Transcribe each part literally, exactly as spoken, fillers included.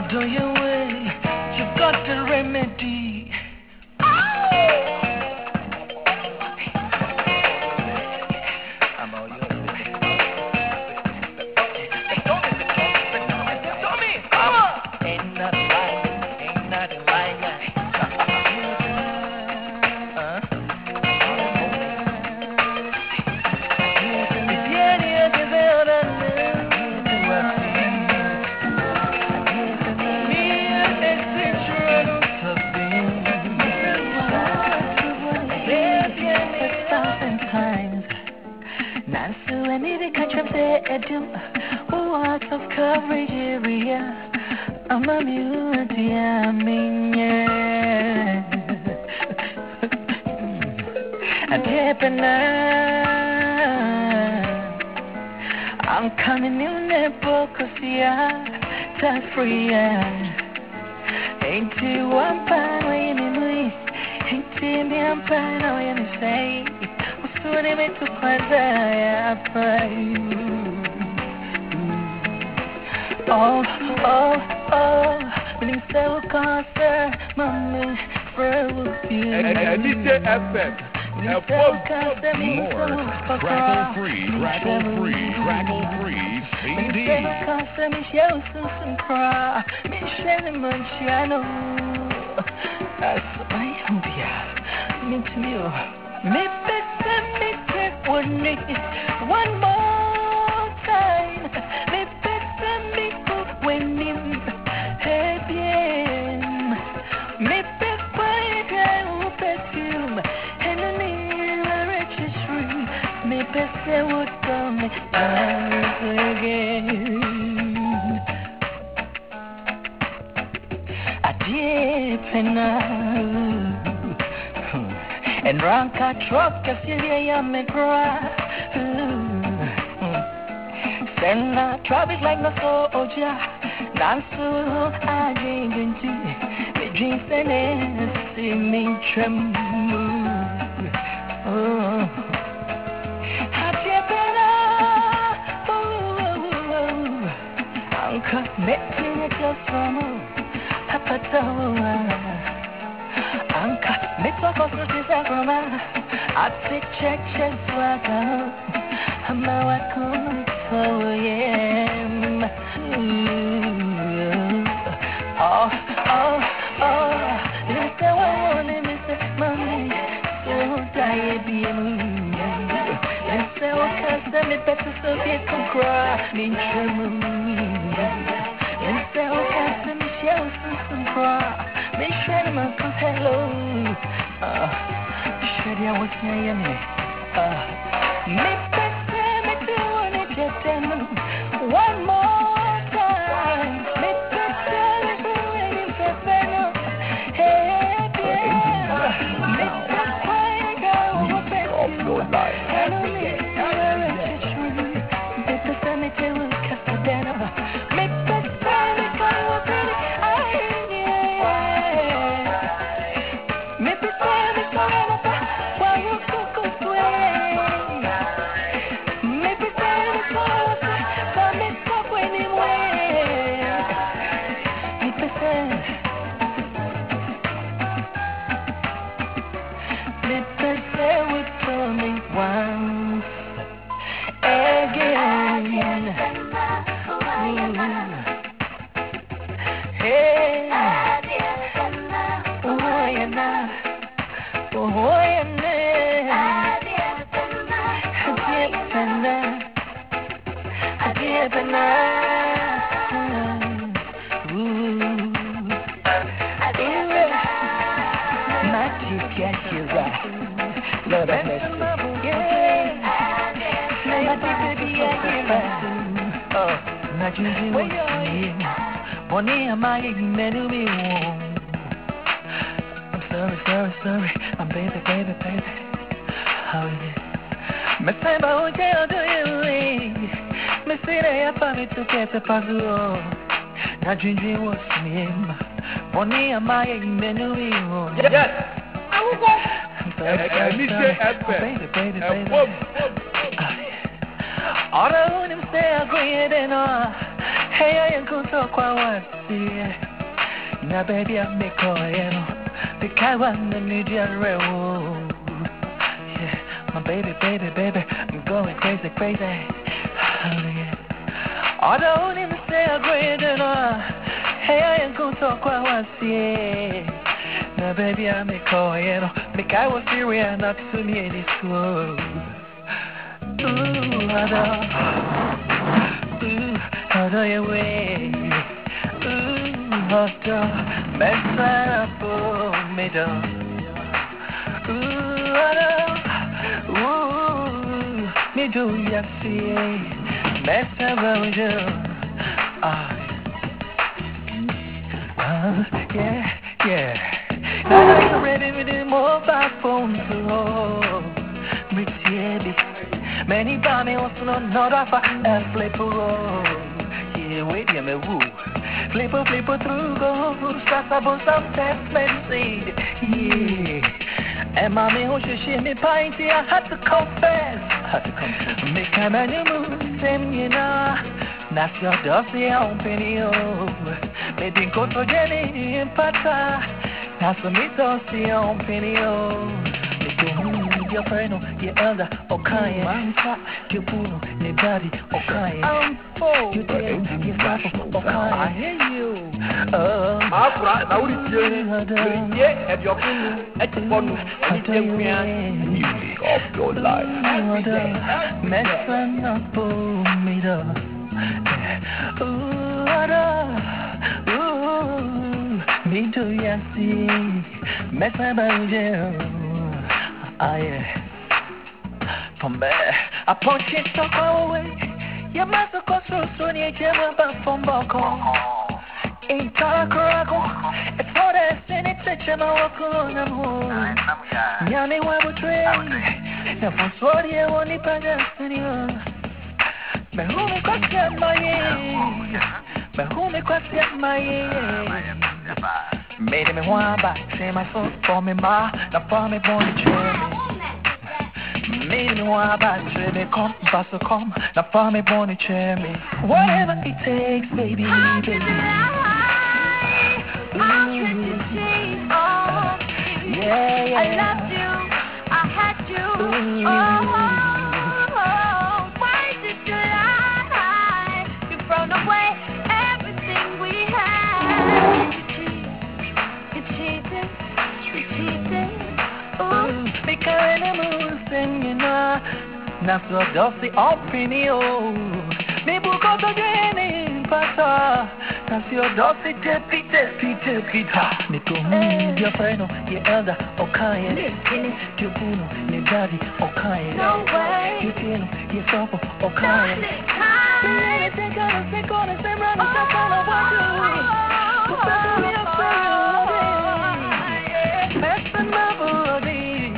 do your way, you got the remedy. I'm all yours, baby. Come on! Ain't nothing like it, ain't nothing like it. Lots of coverage area. I'm a beauty, I mean, yeah. I'm tipping I'm coming in the book, cause yeah, that's free, yeah. Ain't too one fine, way me, me. Ain't too me, I'm fine, oh, yeah, me say. What's the name of the class, I pray. Oh, oh, oh, when so cancer, mommy, for you. And D J F M. More crackle free, crackle free, crackle free C D. Cancer, me show some some cry, me share my channel. That's my idea. Me to you, me best me take one me one more time. Me best me when him hey bien. Me best boy who perfume and the near registry. Me best would come once again. I did and rank a truck, I see the me cry. Send a traffic like no soldier. Dance so I drink into me drinks and see me tremble. Oh, Uncle, meeting it just from Papa. Anka, metwa kosuti zagroma. Ati cheche swaga. Hama wako toyem. Oh, oh, oh. Lisa wawone mise mami. So diabiemu. Lisa wakasa mi betu soviet kunkra. Minchemu. Lisa wakasa mi shell some cry. Me share my hello. Ah, share ya what's your name? Ah, me best me do want it yet one more time. Me best me do it for better. Hey, yeah. Me best quiet girl who best you. Every day, every day. Me best me do it Casadena. Me best me go pretty. Once again, hey, oh yeah, oh yeah, get you right, Lord have mercy. Yeah, my baby, yeah, oh, not you do it. Bonnie, am I menu me? I'm sorry, sorry, sorry, my baby, baby, baby. How yeah, me say about what you do you? Me say that I me to get a puzzle. Not you do what's me? Bonnie, am I menu me? Yes. I'm sorry, sorry, sorry, baby, baby, baby. All the women say I'm great and all. Hey, I ain't gonna talk what I see. Now, baby, I'm a coin. The guy want the media railroad. Yeah, my baby, baby, baby, I'm going crazy, crazy. Oh, yeah. Although I didn't say I'm great enough. Hey, I ain't gonna talk what I see. Now, baby, I'm a coin. The guy was serious, not to me in this world. Ooh, although, ooh, although you wait. Hot mess up for me down. Ooh, ooh, me do ya see mess around you. Ah, uh, yeah, yeah. Now that you're ready with the mobile phone to hold me, baby. Many bammy also not off a flip road. Yeah, wait a minute, woo. Flipper, flipper through go, sasa bosa fast medicine. Yeah. And mommy, who should she me pinty? I had to confess. I had to confess. Make a man you move, same you know. Nas your dossier on penny oh. Me din go to Jenny in pata. Nas me dossier on penny oh. Your friend, your elder, okay, manfa, your puno, your daddy, okay. I'm full, you tell your papa, okay. I hear you. Oh, Afra, now it's you. Yeah, and your puno, at one, music of your life. Messing up me, though. Ooh, me do ya see, messing about you. Ah, yeah. From there, I punch it so far away. You must have cost through so near Gemma, but from Boko. In Takarago, it's all that sin, it's a Gemma, walk on a moon. Yami, why would trade? Now, for Swadi, I want to pass in you. But who me question my age? But who me question my age? Made me want back, say my soul for me, ma, not for me, born to me. Made me want back, say me come, pass a come, not for me, born to me. Whatever it takes, baby, How baby. could you lie? How could you cheat on me? Yeah, yeah. I loved you, I had you. Ooh. Oh, oh, oh, why did you lie? You thrown away everything we had. You cheat. You cheated, you cheated, ooh. Me kind of moves and you know, now so dusty opinion. Me book out again, pata. Now so dusty tepi tepi tepi ta. Me go home, your friend, your elder, okay. Listen, Your puno, your daddy, okay. no way. You tell him, your papa, Not okay. this time. Anything gonna say, gonna say, run, it's not gonna want to. Who said to me, I'm sorry, messing my body.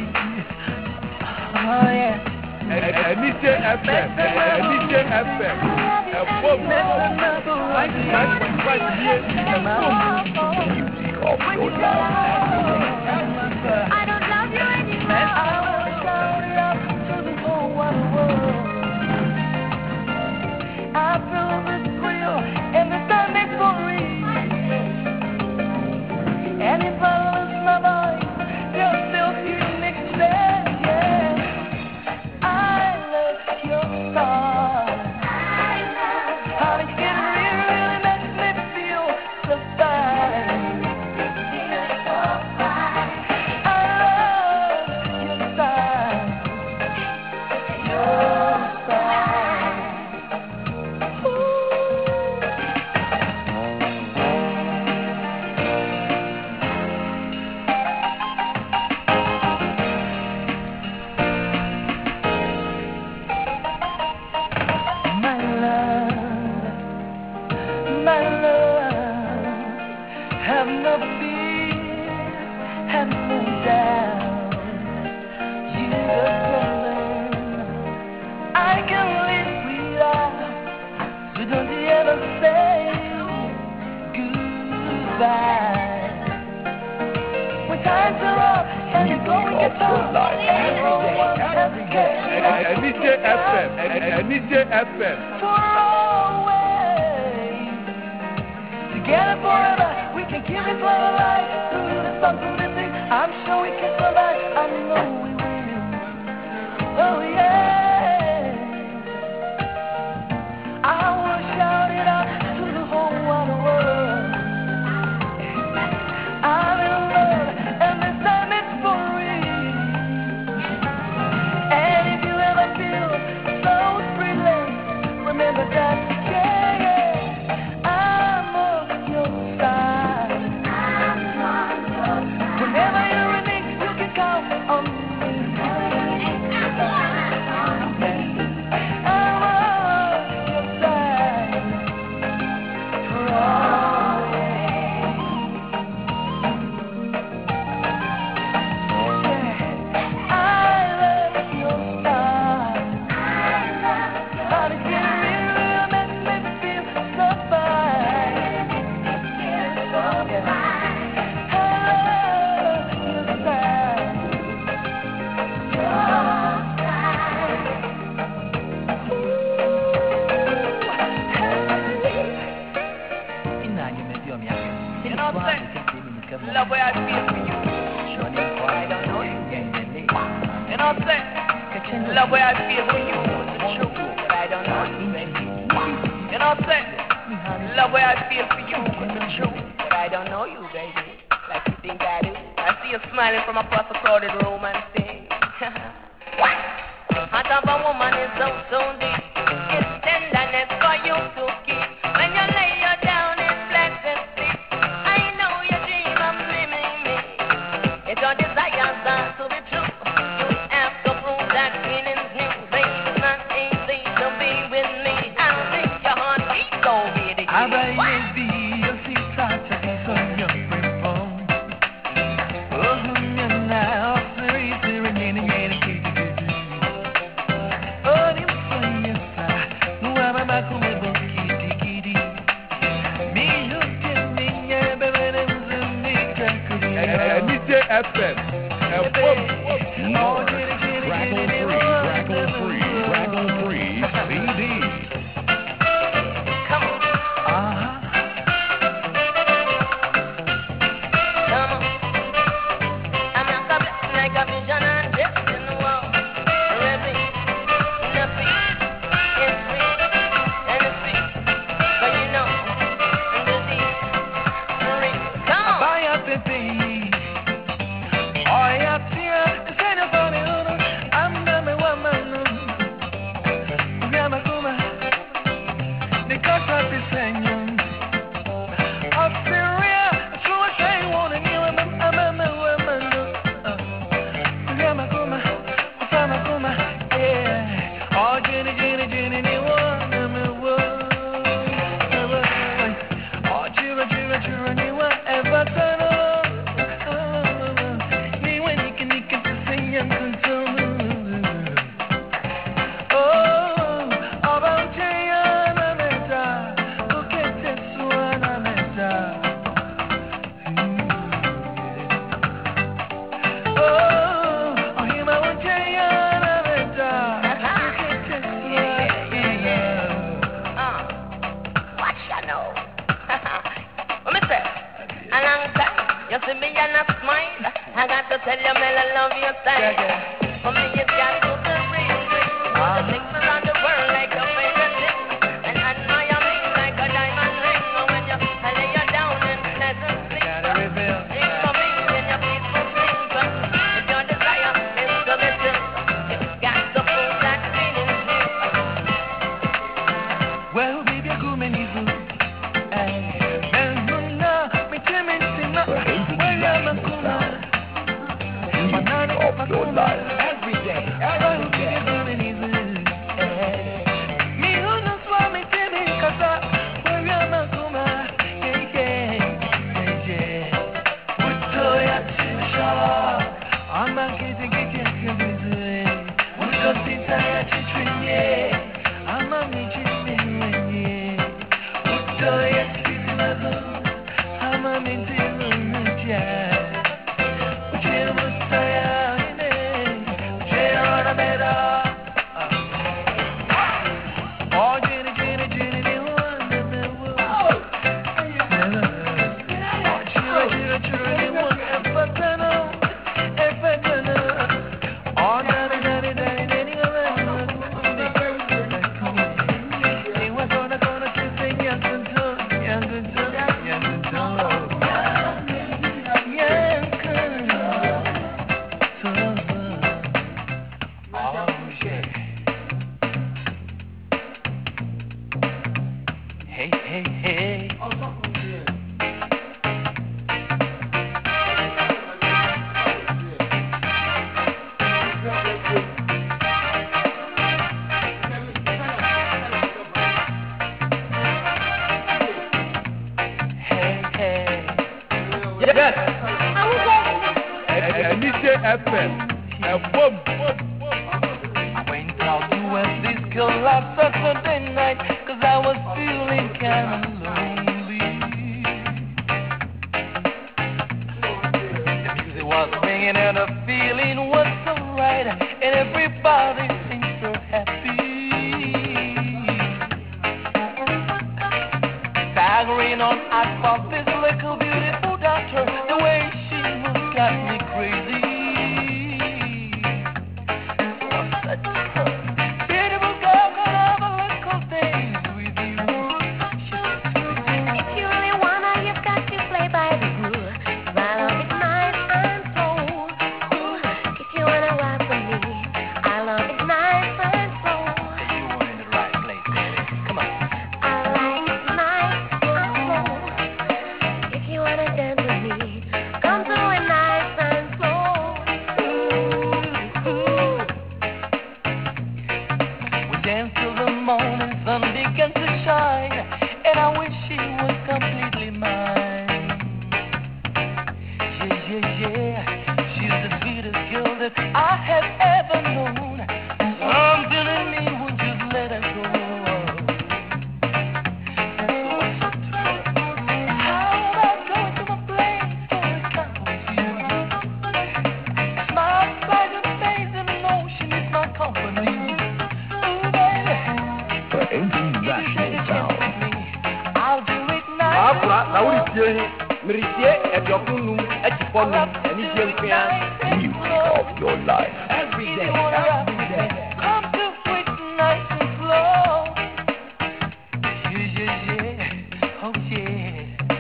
Oh yeah. Anite F M, Anite F M, a full Messing my body. ninety-nine point five years, Music of your life. I don't love you anymore. I will shout it out to the whole wide world. I feel this thrill and this time is for real. And if I lose my voice, they'll still hear me say, yeah, I love your style. Honey, it really, really makes me feel so fine. I love your style, your style. My love, my love, have no fears, have no doubts. You got something I can live without. So don't you ever say goodbye. When times are rough and you're going to get tough, everyone has to get Anite F M, Anite F M. for always. can keep it for the light through the storm, through the sea. I'm sure we can survive. I know we will. Oh yeah. I will shout it out to the whole wide world. I'm in love, and this time it's for real. And if you ever feel so breathless, remember that, yeah, yeah, I'm on your side. Whenever you're in need, you can count on me. I'm on your side. Love where I feel for you. I don't know you. You know what I'm saying? Love where I feel for you. It's true, but I don't know you, baby. You know what I'm saying? Love where I feel for you. It's true, but I don't know you, baby. Like you think I do. I see you smiling from across the crowded room and sing. Heart of a woman is so, so deep. It's tenderness for you to keep. When you lay her down in pleasant sleep, I know you dream of living me. If your desires are to be true, you have to prove that feeling's new. Baby, it's not easy to be with me. I'll make your heart beat so with it. F M. Mark, Crackle Free, Crackle Free, Crackle Free C D. Come on. Uh-huh. Come on. I'm not coming like a vision and just in the wall. Really, nothing is sweet and it's sweet. But you know, the deep, sweet. Come on. Bye, baby. Oh, yeah, dear. It's kind of funny, I'm the woman. Yeah, my woman. The cost of the same. Of Syria, so I say, one and you, I'm a woman. Yeah, my woman. I'm a woman. Yeah. Oh, Jenny, Jenny, Jenny, you want a woman. Oh, Jira, Jira, Jira, you want ever turn on. You see me and I smile. I got to tell you, man, I love your style. Yeah, yeah. For me, it's got to be real, real. Uh-huh. The things around the world like your favorite thing. And admire me like a diamond ring. But when you I lay you down in pleasant sleep, sing for me in your peaceful sleep. If your desire is to be true, you got to prove that feeling's new. Well, baby, I go many zoo. Of your life. Every day, every day. Me who knows what me tell me, 'cause I where you're not come, yeah, yeah, yeah. Put to your chisha, I'm a kitty kitty kitty. Put to sit on your chitrinye, I'm a michi michi. Put to your sweet mother, I'm a minty minty. Put your mutaya. Hey, hey, hey. Hey, hey. Yes. And D J F M. And boom. I went out to West this girl last Saturday night, cause I was feeling kinda lonely. The music was swinging and the feeling was so right, and everybody seemed so happy. Staggering on, I saw this little beautiful daughter. The way she moved got me crazy. So I said to her, beautiful girl, can I have a little dance with you? She said to me, If you really wanna, you've got to play by the rule. I love it nice and slow. Ooh, if you wanna rock with me, I love it nice and slow. you were in the right place, baby. Come on. I like it nice and slow. If you wanna dance with me, come to it nice and slow. Ooh, ooh. We danced till the morning sun began to shine, and I wish she was completely mine. Yeah, yeah, yeah. She's the sweetest girl that I have ever known. Something in me would just let her go. So I said to her, how about going to my place for a cup with you? Smile, bright and face, and know she needs my company. Ooh, baby. The international sound. I'll do it nice Akura and na wuri slow. tie hi. Miritie ediokun num ekifo num ani die nkua. Music of your life. Every If day, you wanna rock every with day. me, come do it nice and slow. Yeah, yeah, yeah. Oh, yeah.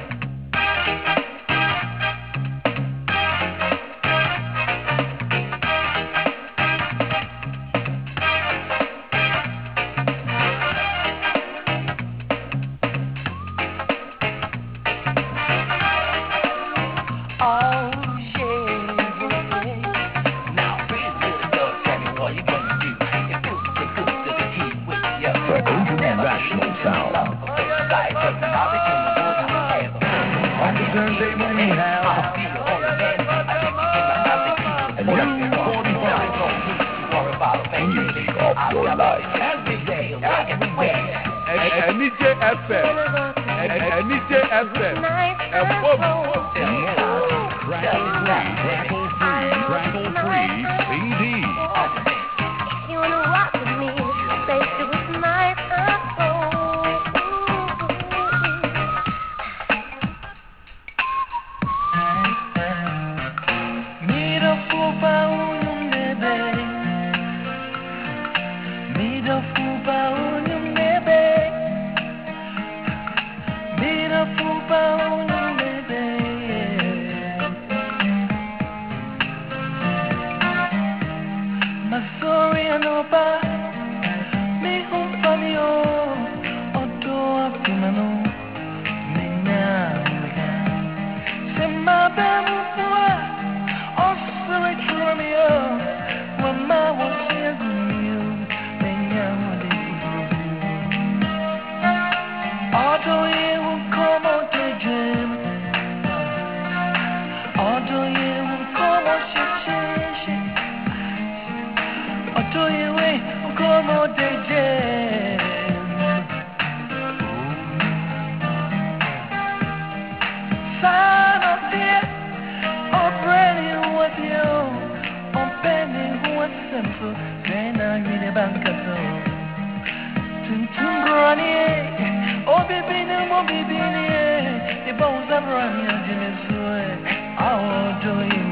Oh, yeah, yeah. Now, pretty little girl, tell me what you gonna do. It feels so good to be here with you. The international sound. Size of the body in the world I've ever been. On the turntable we have I'll be your only man. I take you in my house and keep a you new forty-five. worry about a thing. Music of your life. Every day, every way. And D J F M. And D J F M. Nice And and boom. slow. Crackle free, crackle free, crackle free C D. If you wanna rock with me, let's do it nice and slow. Mira fupa unyum nebe. Mira fupa unyum nebe. Mira fupa unyum nebe. Masori anopa. Mi humpa mi o. Odo afimano. Minya mega. Sema bemu fua. Osere churumio. Wama wasiagumio. Minya wade fufu. Odo ye unkomo tejem. Odo ye unkomo shishishi. Odo ye we unkomo tejem. Son of fear, oh Brenny was you, oh Benny was simple, then I read a bankato. Tintin Brony, oh baby, no more baby, the bones are running and Jimmy Sway. I'll do you.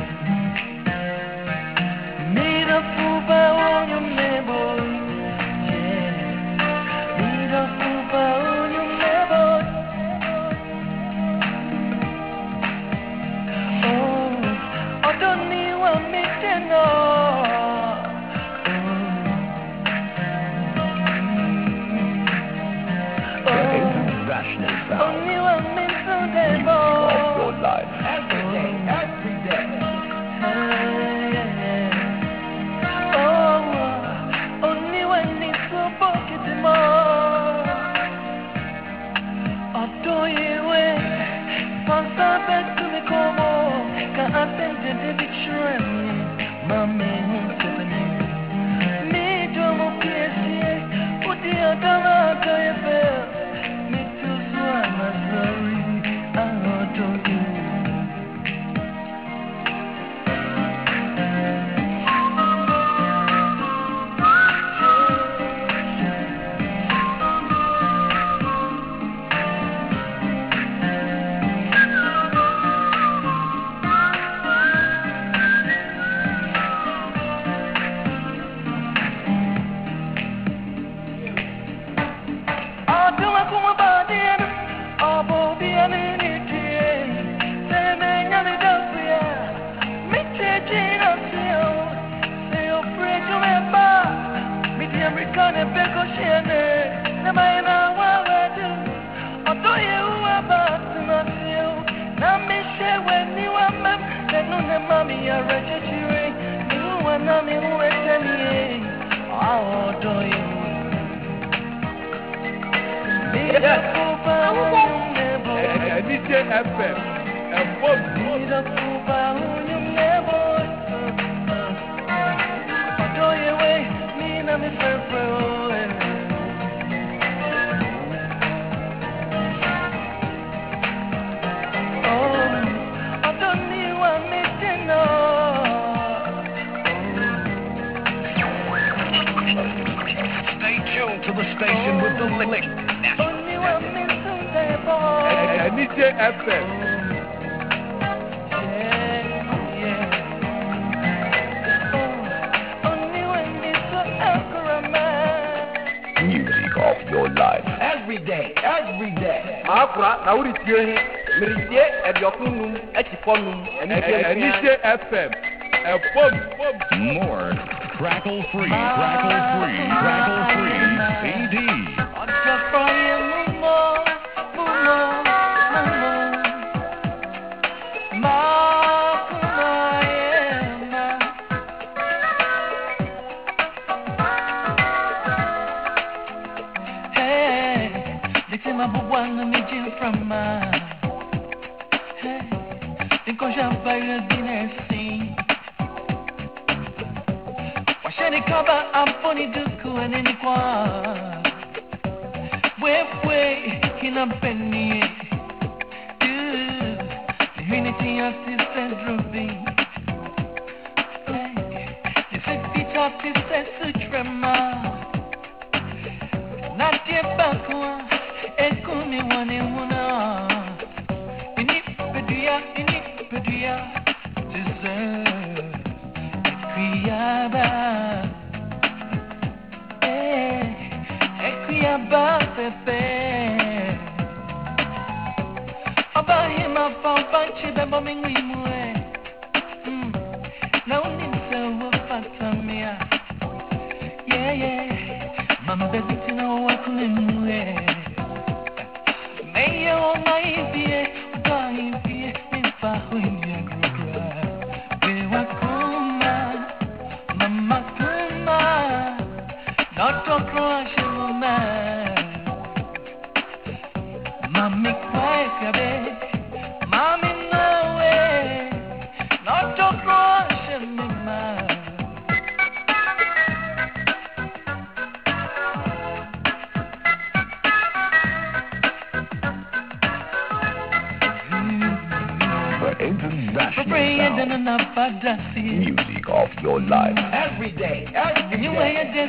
Meet a fuba on your neighbor, yeah. Meet a fuba on your neighbor. Oh, I don't need one meeting, no. Oh, international sound. Only one minute today, Music boy. of your life. Every day, every day. Oh, only one needs to pocket more. Although you wait, sponsor back to me, come on. Can't attend to the picture. Mommy, who's happening? Me, Jomo, P S C A. Put the other mark on your belt. Me too, so I'm sorry. I adore you. D J F M. And Bob. Stay tuned to the station with the lick. And D J F M. Music of your life. Every day, every day. Akura, na uri tie, miritie, ediokunu, echiponu, and D J F M. And Bob, Bob. More crackle free, crackle free, crackle free C D. Music of your life. Every day, every day.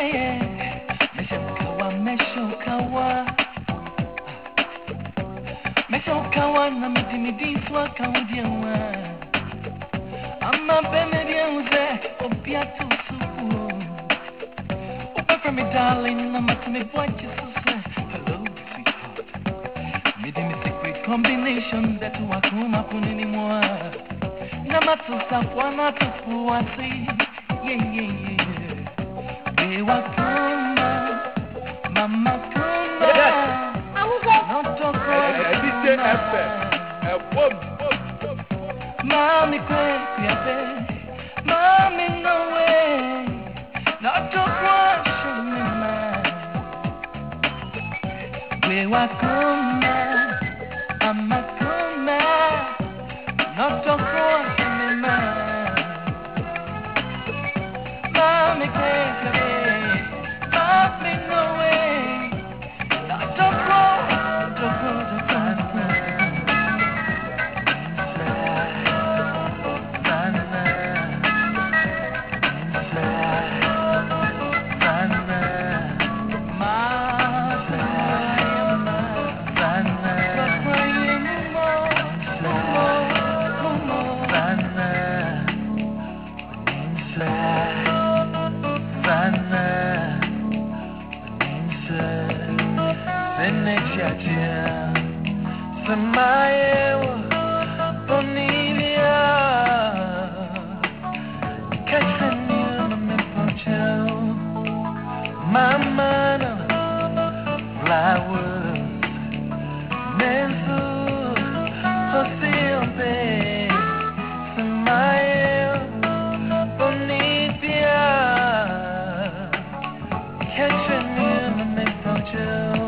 yeah. Meshokawa, Meshokawa. Meshokawa, na miti miti swa kaudiwa. Ama beme bienze, obiatu suku. Open for me, darling, na mati me boachi suse. Hello, sweetheart. Midi me secret combination that wakuma punini mwa. Na matu sapwa na tupu wasi. Yeah, yeah, yeah. We wakuma, mama kuma. Not to D J F M. Ẹ̀fọ́m. Mommy quick, yeah, mommy no way. Not to crush me, man. We wakuma, mama kuma. Not to crush me, man. Mommy quick, yeah, mommy no way. Not to crush, to crush, to crush. Samayewa Bonivia Catherine Mimpocho Mama Flowers Mensu Hosilbe Samayewa Bonivia Catherine Mimpocho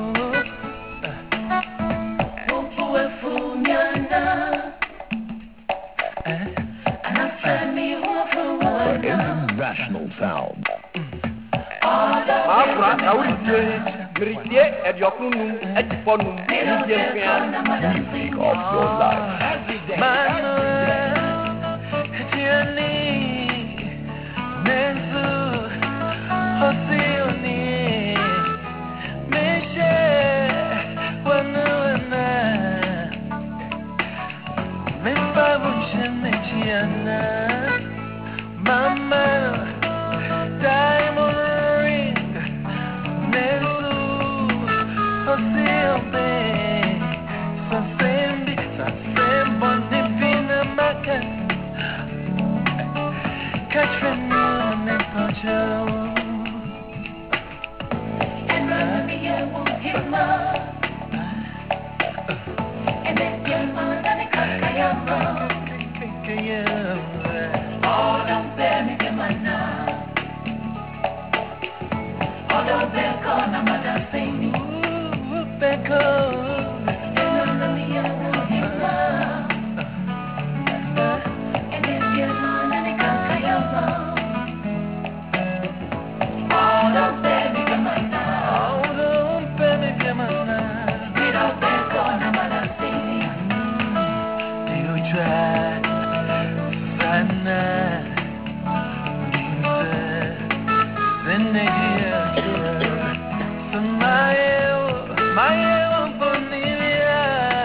International sound. Maakura na wuri tie miritie ediokunu ejifonu ndie mfia Music of your life. Mama, diamond ring, Nesu, Osilbe, Sasembi, Sasembo, Nipina Makas, Catherine Mimpocho. And run me, I want him up. And then your mother, the Kakayama. Oh, don't bear me the mana. Oh, don't bear corner, mother, say me. Beko, And run me, I want him up. And then your mother, the Kakayama. Oh, don't bear me the mana. oh, don't bear me the mana. We don't bear corner, mother, say me. You try, Sana, Ginsa, Senegia, Samayo, Mayo, Bonivia,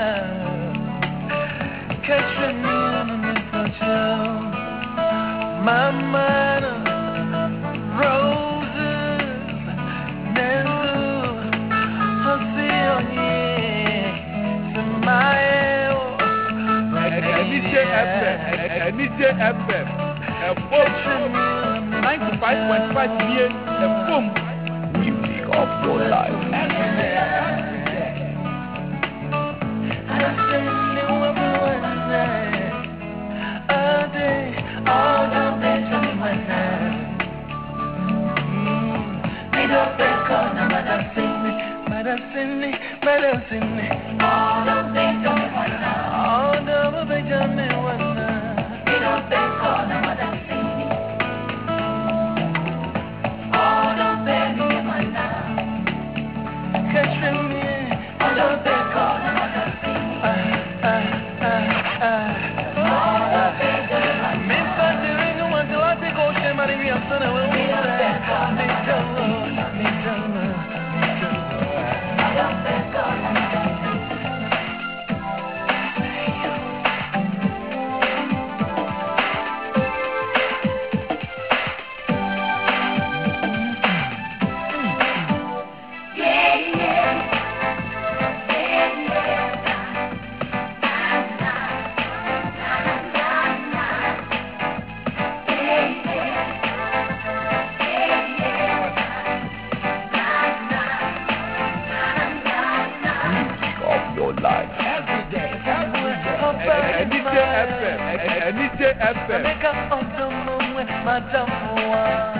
Catherine Mimpocho, Mama, Roses, Nesu, Osionie, Samayo, D J F M. D J F M. Ẹ̀fọ́m. ninety-five point five million. Ẹ̀fọ́m. Music of your life. Mister Doing one till I take ocean, but if you're son, I will be there. F M. Make up on the moon with my dumb one.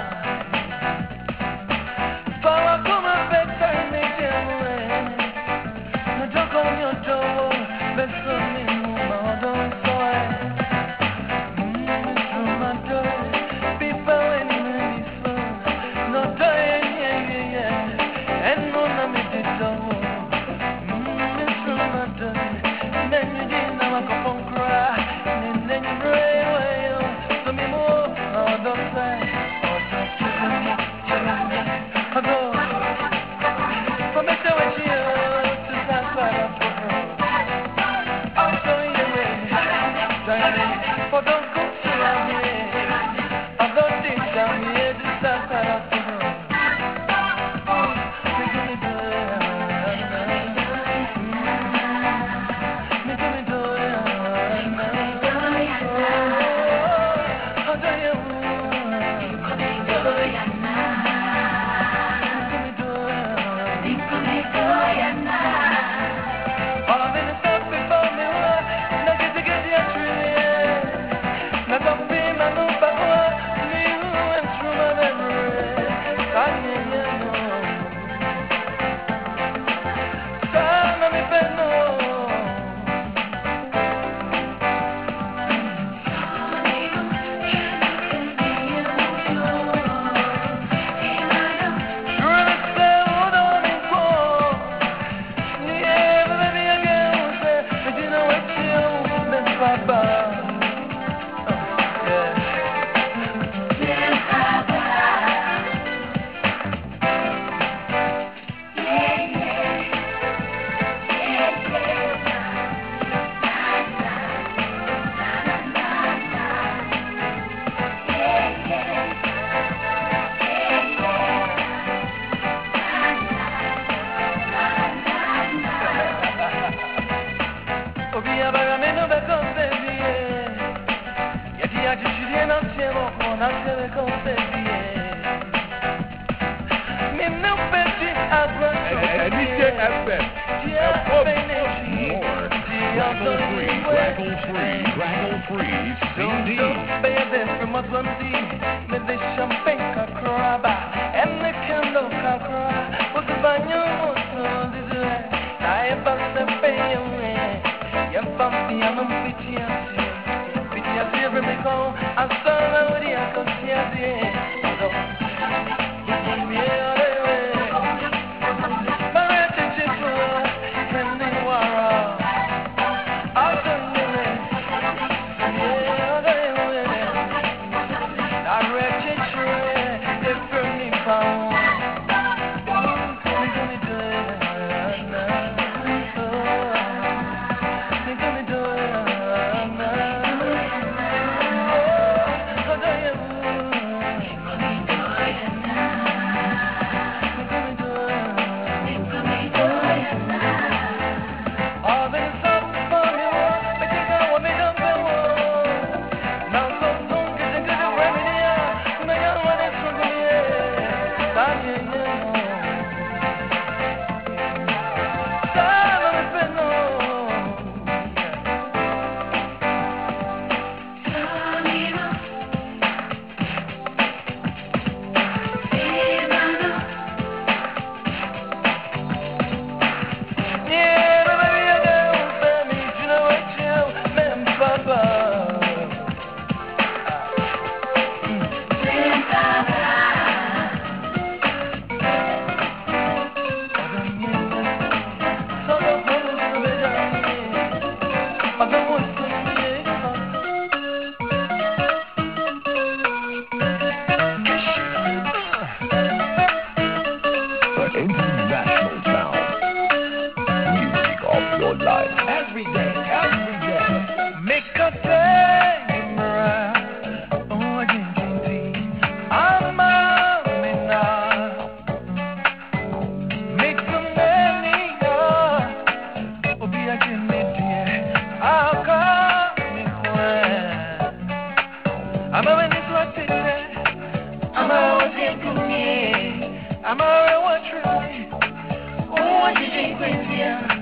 Power come up better make them away. No dog on your door, best of me, my don't soy. Mmm, through my door, people in this phone. No door, yeah, yeah, yeah. And no, no, me did double. Mmm, through my door. Men you didn't know I come on cry. And then you pray away. So me move, I don't say. Oh, don't kill me, kill me. I go. From it to which you to start by the road. I'll show you the way. Darling, for don't go to me. I don't think I'm here to start by the road. Oh, me give me do it. Me give me do it. Oh, I'll tell you.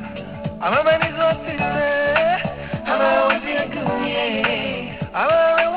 I'm a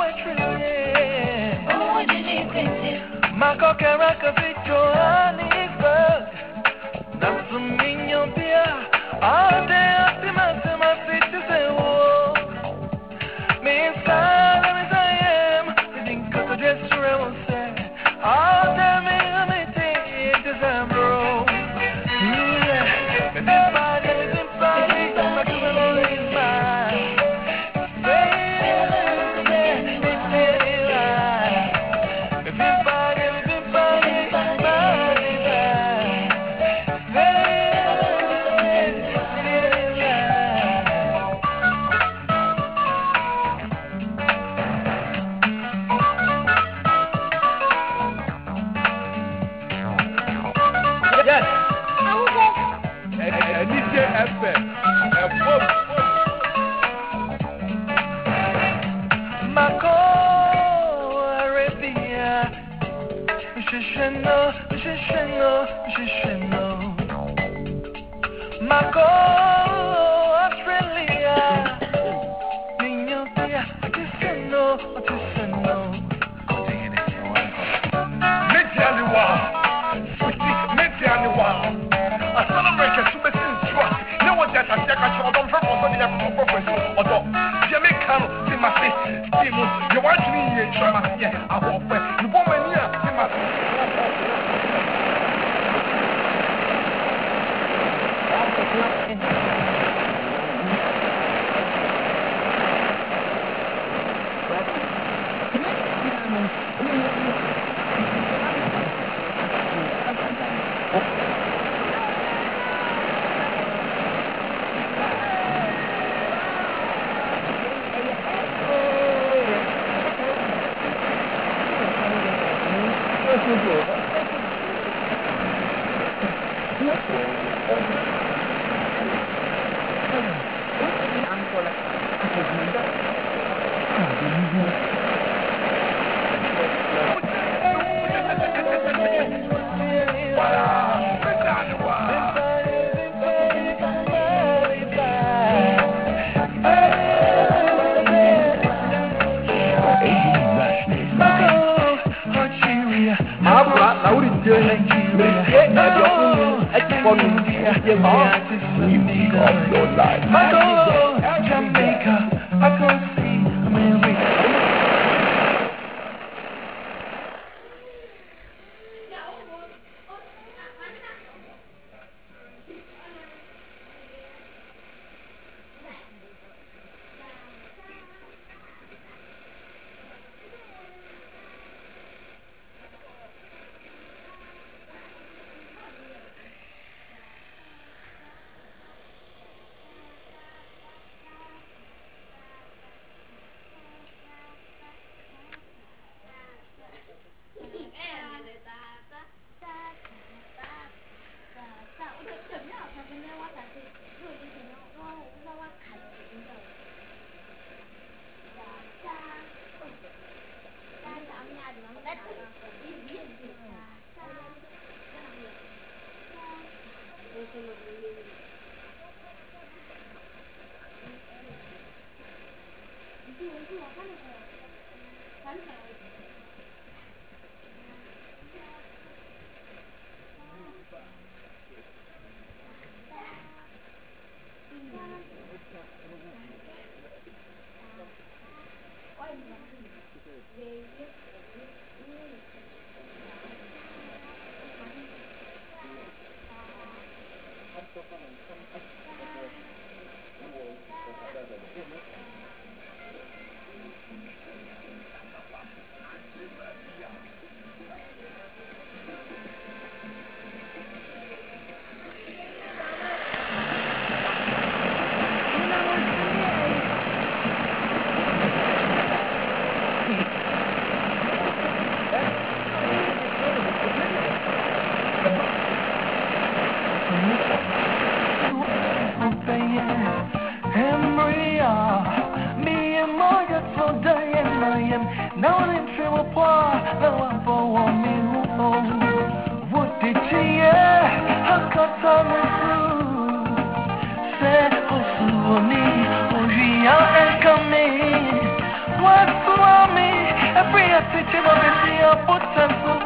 Every attention of it, your potential.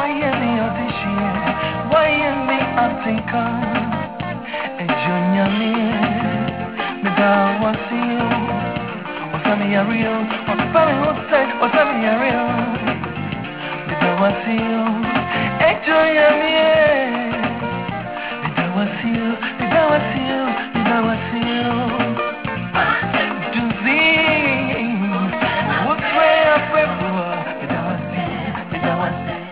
Why am I audition? Why am I Africa? A junior me, me da was you. Was I me a real? Was I me outside? Was I me a real? Me da was you. A junior me, me da was you. Me da was you. Me da was you. To sing, what's way up everywhere? Me da was you. Me da was you.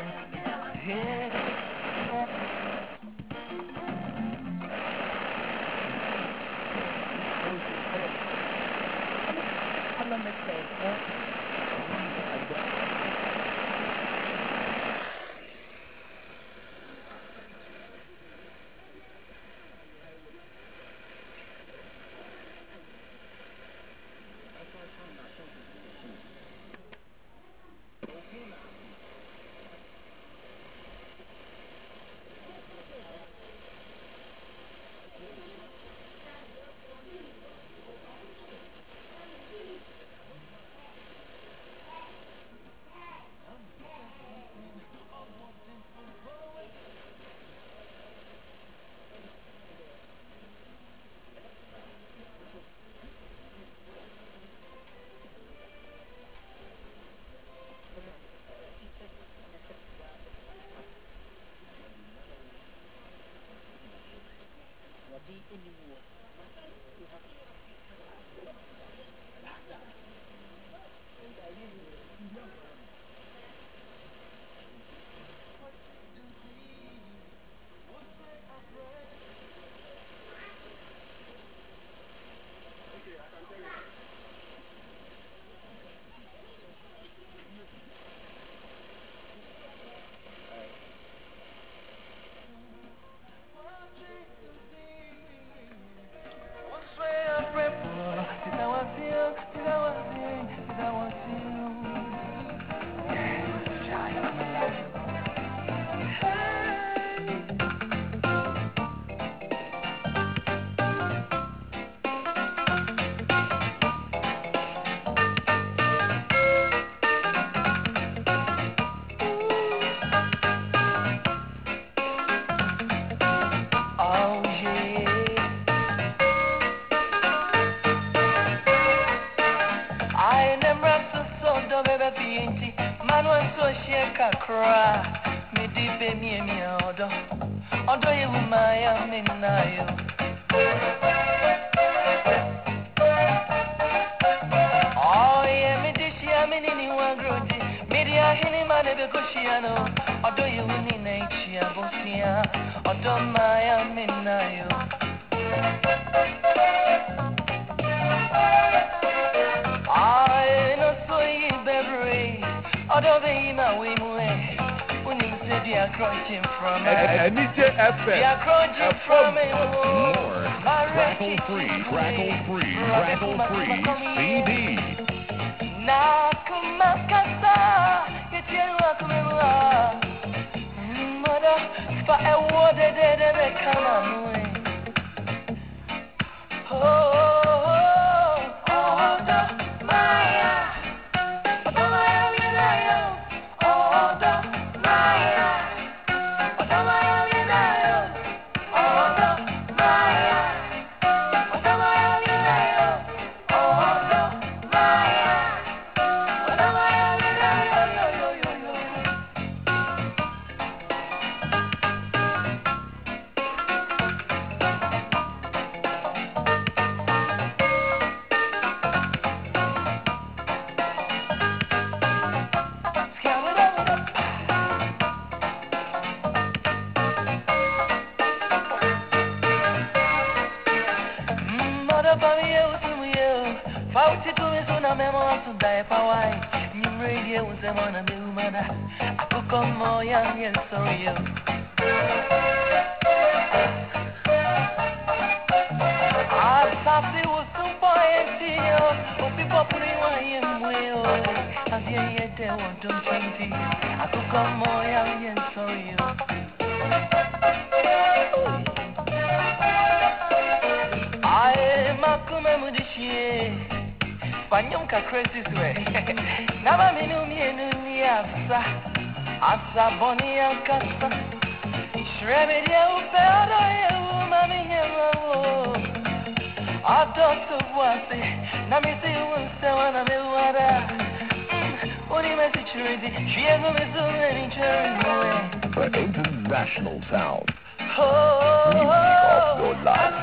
Asaboni akasa Shremedia upeado yewu mami yewu Adoto wasi Namisi wunsewa na mewara Uni mesi churidi Shiego mezume ni churri The international sound. Oh, Music of your life.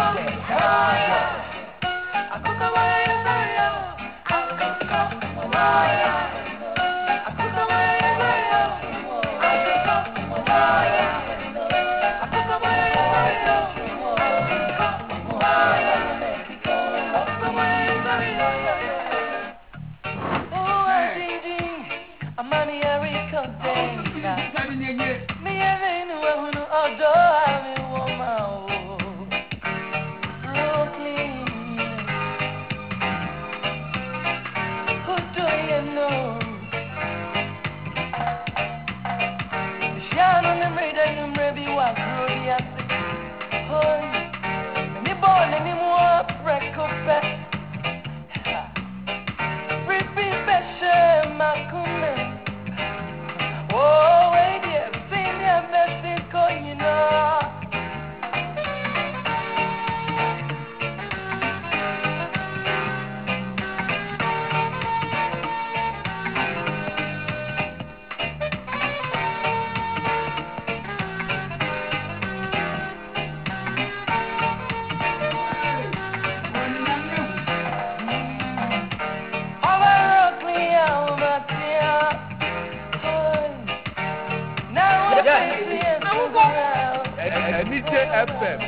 Anite F M.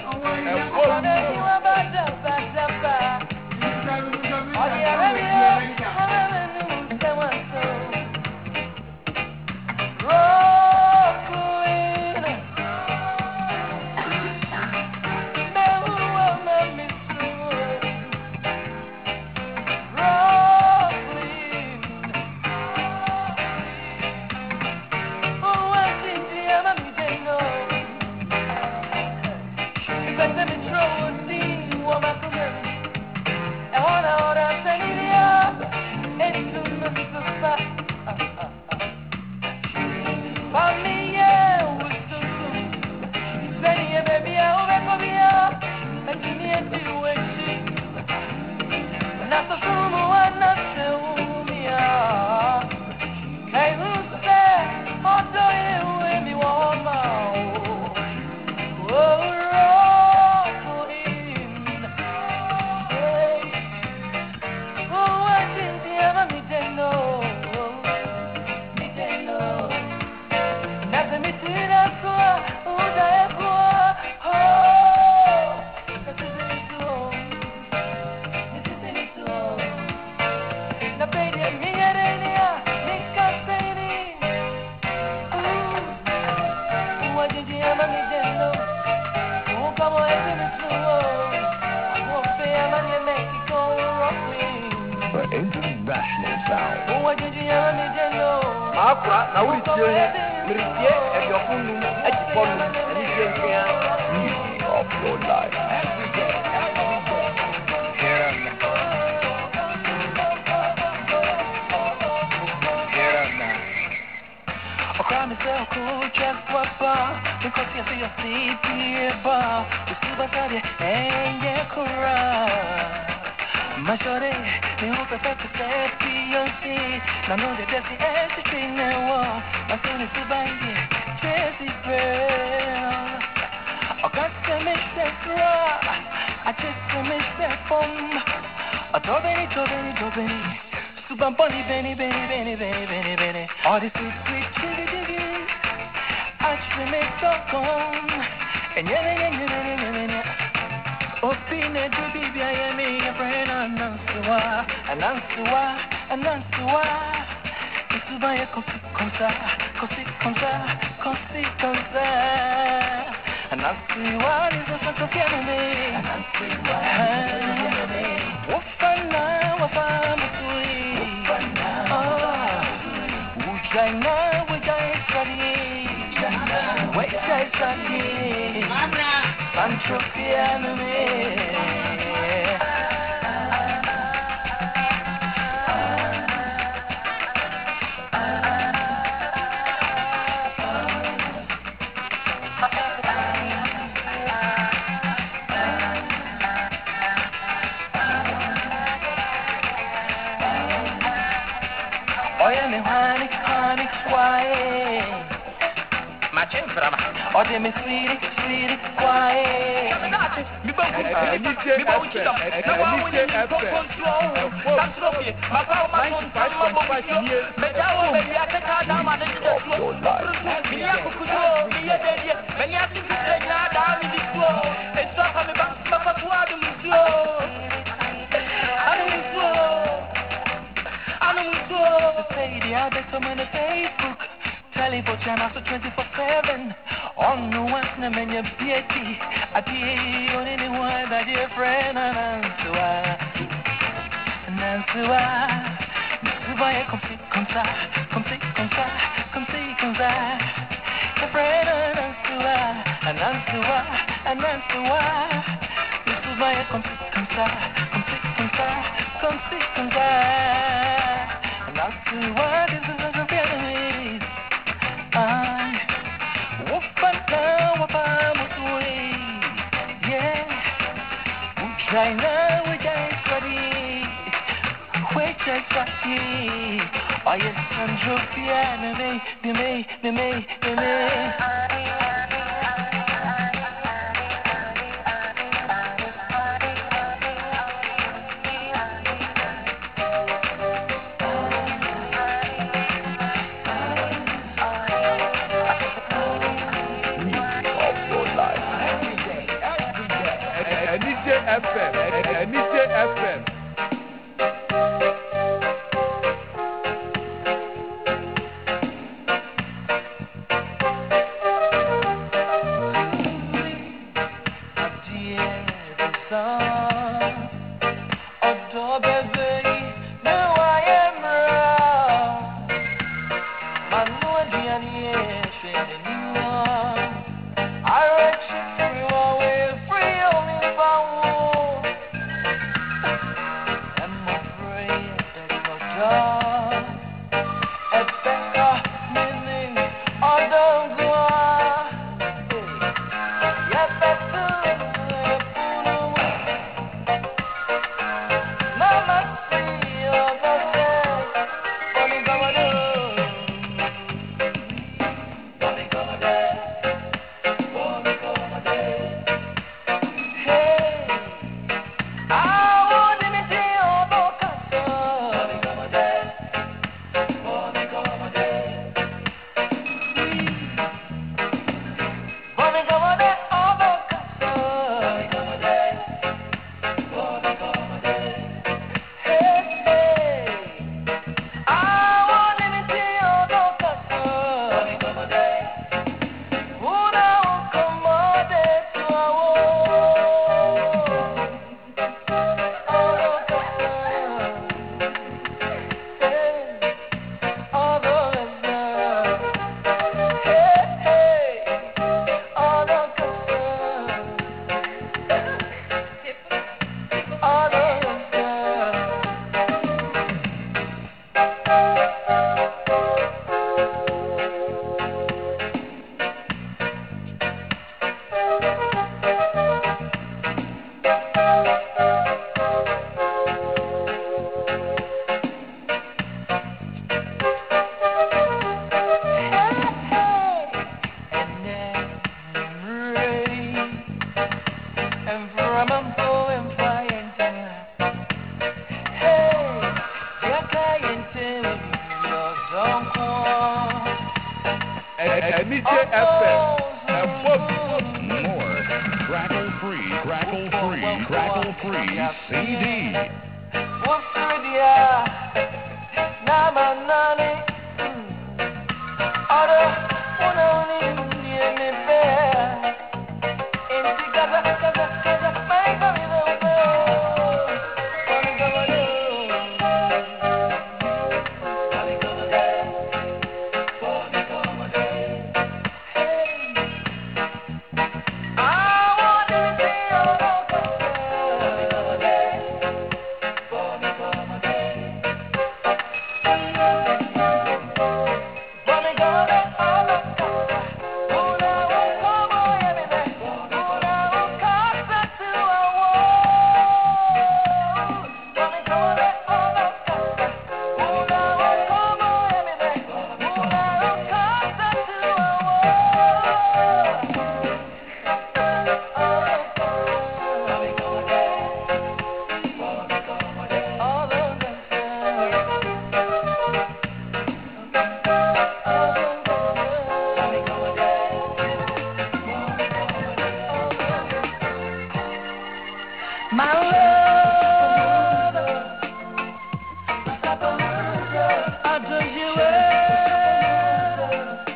International sound. Akura na uri tie miritie ediokunu ejiponu ani tie nkea Music of your life. Okami se okucha kwapa Nkosi ya siya siti eba Usuba sadye enye kura Mashore ni upe pepe se Beyoncé Na no de desi esi trinewa Masini subangi Tracy Bell Okase mishte kura Achese mishte fom Atobeni, tobeni, tobeni Suban boni, beni, beni, beni, beni, beni, beni All the sweet, sweet jiggy jiggies Actually make so gone And yeah, yeah, yeah, yeah, yeah, yeah Opine du bibi ayemi ya friend Anansuwa, Anansuwa, Anansuwa Isuba ya kosi komsa, kosi komsa, kosi komsa Anansuwa nizo santo fianame Anansuwa nizo santo fianame Wafana, wafana sui Ujana, wajai sadi Wajai sadi Sancho fianame Oh, they me sweetie, sweetie, quiet. N J F M, N J F M, Facebook, telephone channel so twenty-four seven. On the one, the menu P A T, I T A, on anyone that your friend, and answer, and answer. Mister Boy, come see, come see, come see, come see, come see, come see. Your friend, and answer, and answer, and answer. Mister Boy, come see, come see, come see, come see, come see, come see. And answer, this is a feeling. I Wopana, wopana, sweet, yeah. China, which I study, which I study. Oh, yes, Sandro Piano, me, me, me, me, me, me. N J F M, N J F M. N J F M, More crackle free, crackle free, crackle free C D. Thank you. My love, I do you well.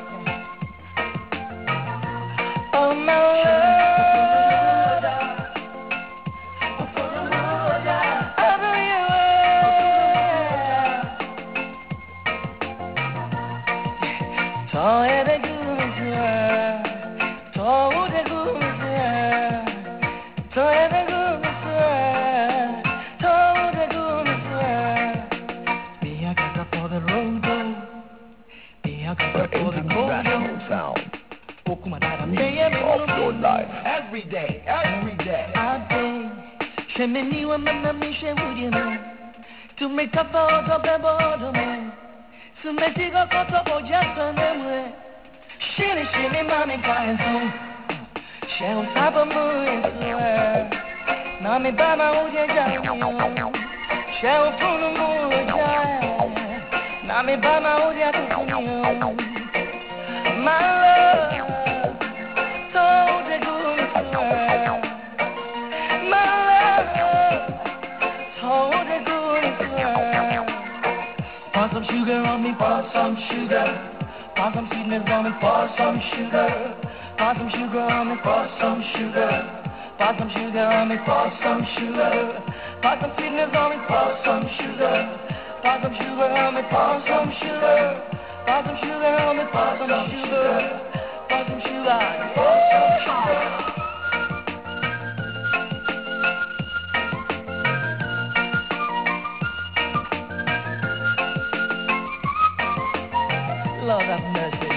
Oh my love, I do you well. So every good so the good so every good so the good be a gaga for the road, be a gaga for the International road. sound. Music of your life. Every day, every day. I day, shemeni wa mama mi shewudino, to make up for the bottom, to make it go to the Jackson anyway. Shini shini mami kaenso, shell saba mu swear, nami bama uje jamiyo, shell funu mu jaya, nami bama uje kukunyo, my love. So the good swear, my love. So the good swear. Pour some sugar on me, pour some sugar. Pour some sweetness on me, pour some sugar. Pour some sugar on me, pour some sugar. Pour some sugar on me, pour some sugar. Pour some sweetness on me, pour some sugar. Pour some sugar on me, pour some sugar. Pour some sugar on me, pour some sugar. Pour some sugar, pour some sugar. Lord have mercy.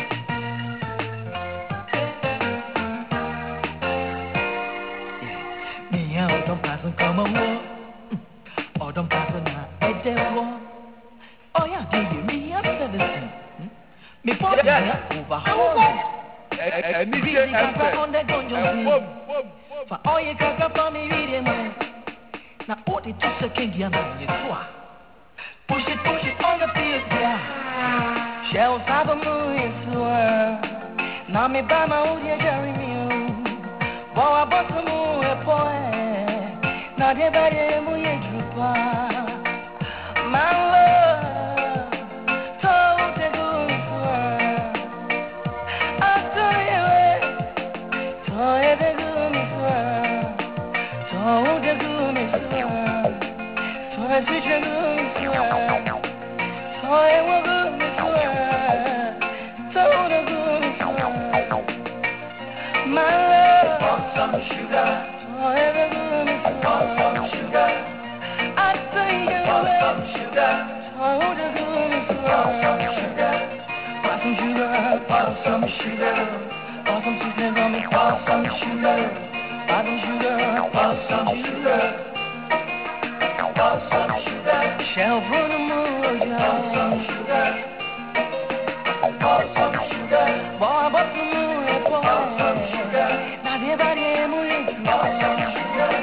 Me out don't pass and come on war. Or don't pass and I dead war. Oh yeah, do you me up seventeen? Me for me over home. Ẹni Busy ṣe kaka ẹfẹ on the gunjo ẹfọm team. fọm. For all you kaka for me reading man. Now all the two second ya man you twa. Push it, push it on the field, yeah. Shells have a moon in swirl. Now me by my old yeah Jerry Mew. Boy I bought some moon a boy. Now they buy the moon yeah droopa. My love, so the good swirl. I tell you it, so the good swirl. So the good swirl. So the sweet good swirl. So it will good swirl. So the good swirl. My love, pour some sugar. So the good swirl. Pour some sugar. I tell you pour some sugar. So the good swirl. Pour some sugar. Pour some sugar. Pour some sugar. Pour some sweetness on me. Pour some sugar. Pour some sugar. Pour some sugar. Pour some sugar. Shell for the moon. Pour some sugar. Pour some sugar. Boy, but the moon. Pour some sugar. Now everybody am with you. Pour some sugar.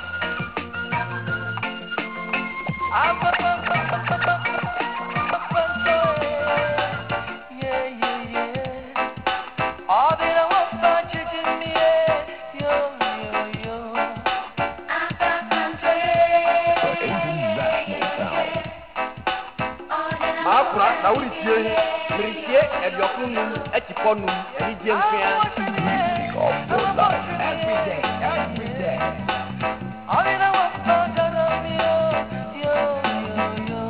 I'm a yeah, yeah, yeah. All that I want for chicken me, yo, yo, yo. International sound. Maa kura na wuli tie mmiri tie ɛdiɔkun num ɛti kɔ num ɛni die nfia. Music of your life. Every day, every day. All that I want for chicken me, yo, yo, yo.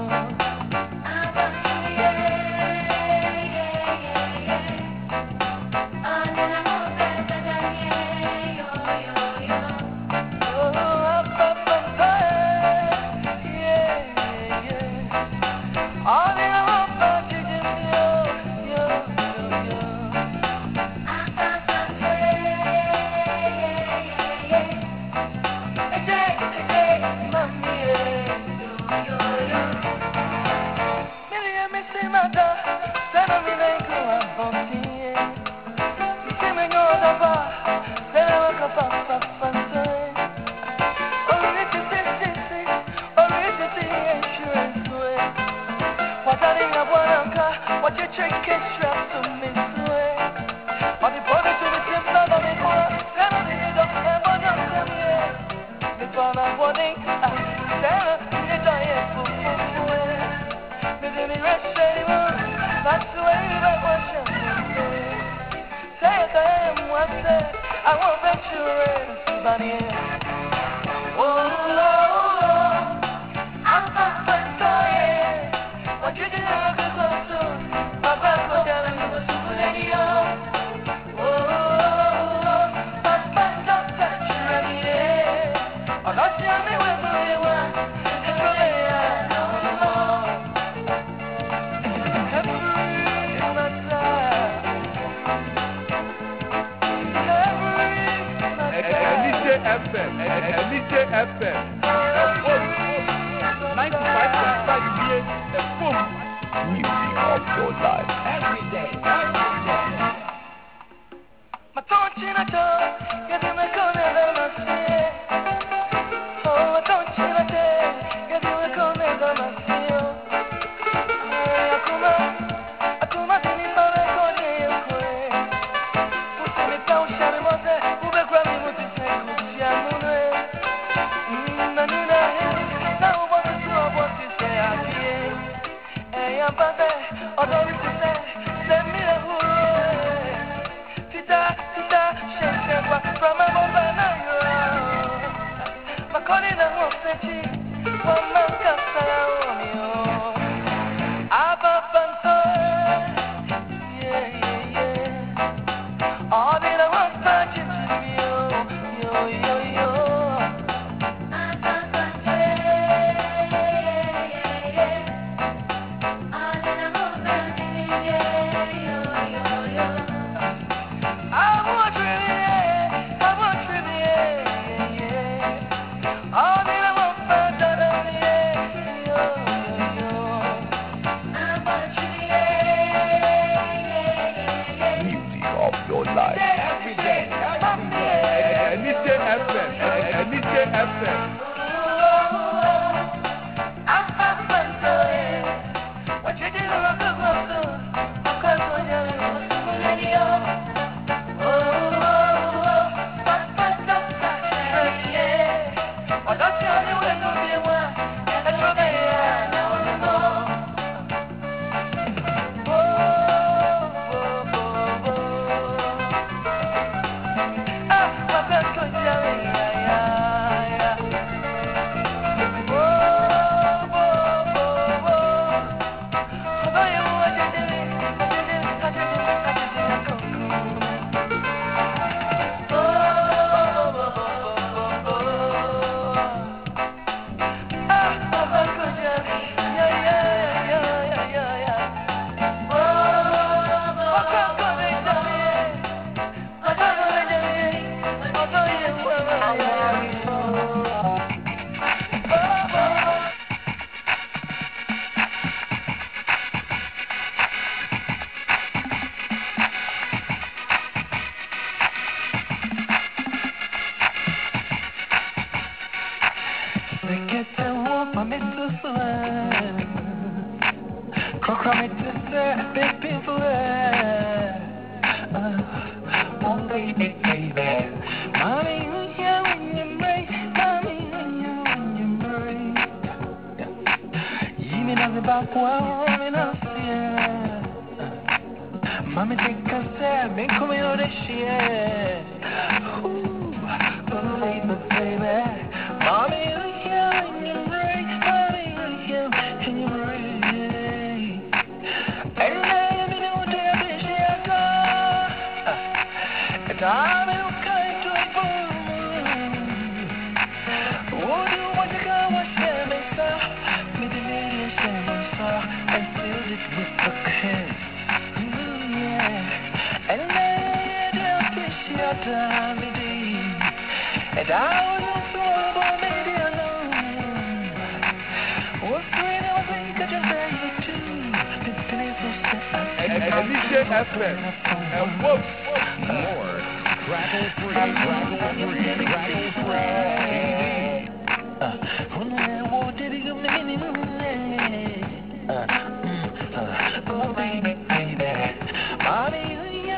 won't venture in, somebody else. Oh, oh, oh, I'm not fantasy. What you do, go go soon. My back go down and go super lady. Oh, oh, oh, my back don't touch you anyway. Oh, don't tell me where you are. It's really no more. Every matter, Elite F M, Elite F M, ninety-five point five years, a boom. Music of your life. Every day, every day. my touch in a toe, get in the corner of my fear. Oh, my touch in a day, get in the corner of my fear. Oh, Akuma, Akuma, didn't know that God is great. Put me down, shut him up there, who be grabbing with his head, who's young, Nanina, now what is your what is there? Hey, I'm back there, although it's there, send me a hooray. Tita, tita, shake, shake, from a mobile. My calling a home, one man can say, I'm a banto, yeah, yeah, yeah. All in a one punch into me, yo, yo, yo. Music of your life. Every day, every day. Elite F M, Elite F M. Mami, take a step, make me know that she is. Ooh, baby, baby. Mommy, you're here in your brain. Mommy, you're here in your brain. And I am in your day, she has a. And I'm in your kind to a boom. Would you want to go and share me, sir? Me the lady, share me, sir. And sealed it with a kiss. And I don't wish you had done me, and I was also about maybe alone. What's when I was in such a very too? The place was set. Elite F M, and whoop, More crackle free, crackle free, crackle free. When I walked in the minimum, oh baby, baby, mommy.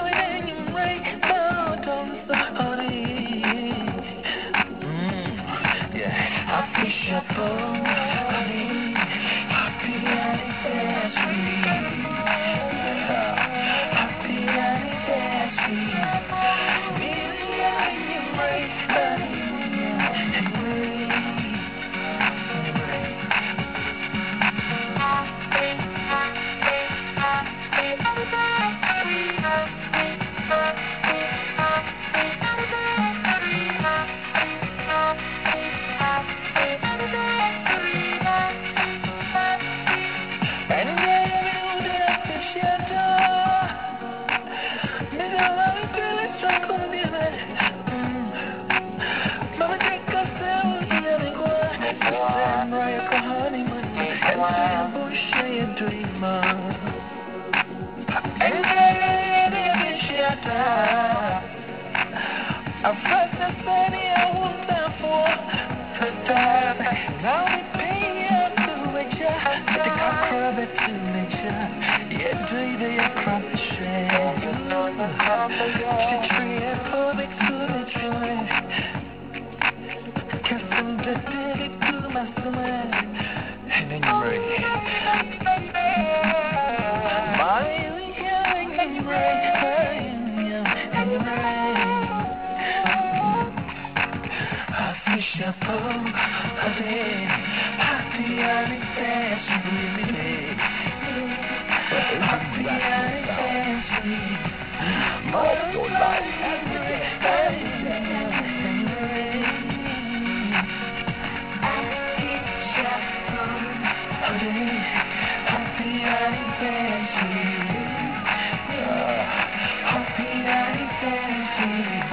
Happy, happy anniversary. Happy anniversary. dreamer. And then shut up. I've heard the city I was there for. First time, now we pay up to make sure. But the car crab it to make sure. Yeah, do they across the shred? She treated public symmetry. Custom did it to my stomach. And then you're ready. My young and right, and you're right. Chapeau, allez, happy anniversary, happy anniversary, Off your life. happy anniversary, happy anniversary.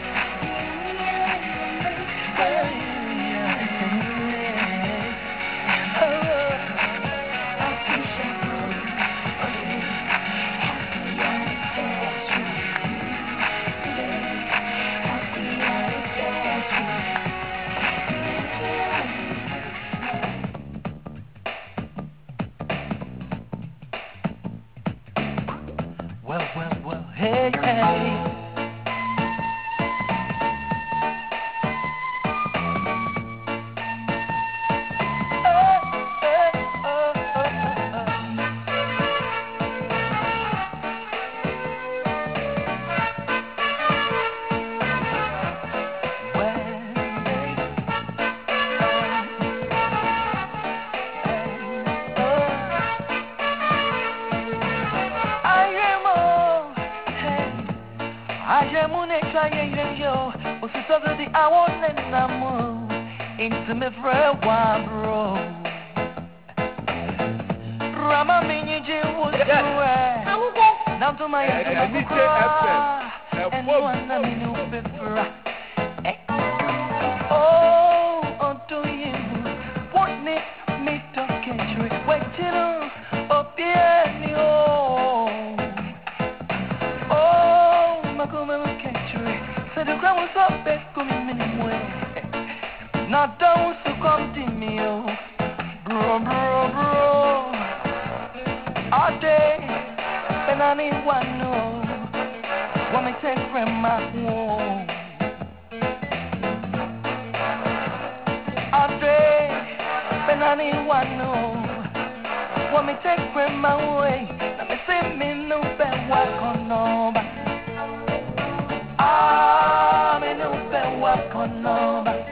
Well, well, well, hey, hey. I won't let them move into me for a while, bro. Rama mini J was right. Now to my head, and one of me new before. Oh, unto you, what me me to catch you, waiting up here, oh, oh, my come and catch you. So the ground was up there. Not those who come to me, oh, bro, bro, bro. All day, when I need one, no, want me take from my home. All day, when I need one, no, want me take from my way. Let me see me no bad walk on no back. Ah, me no bad walk on no back.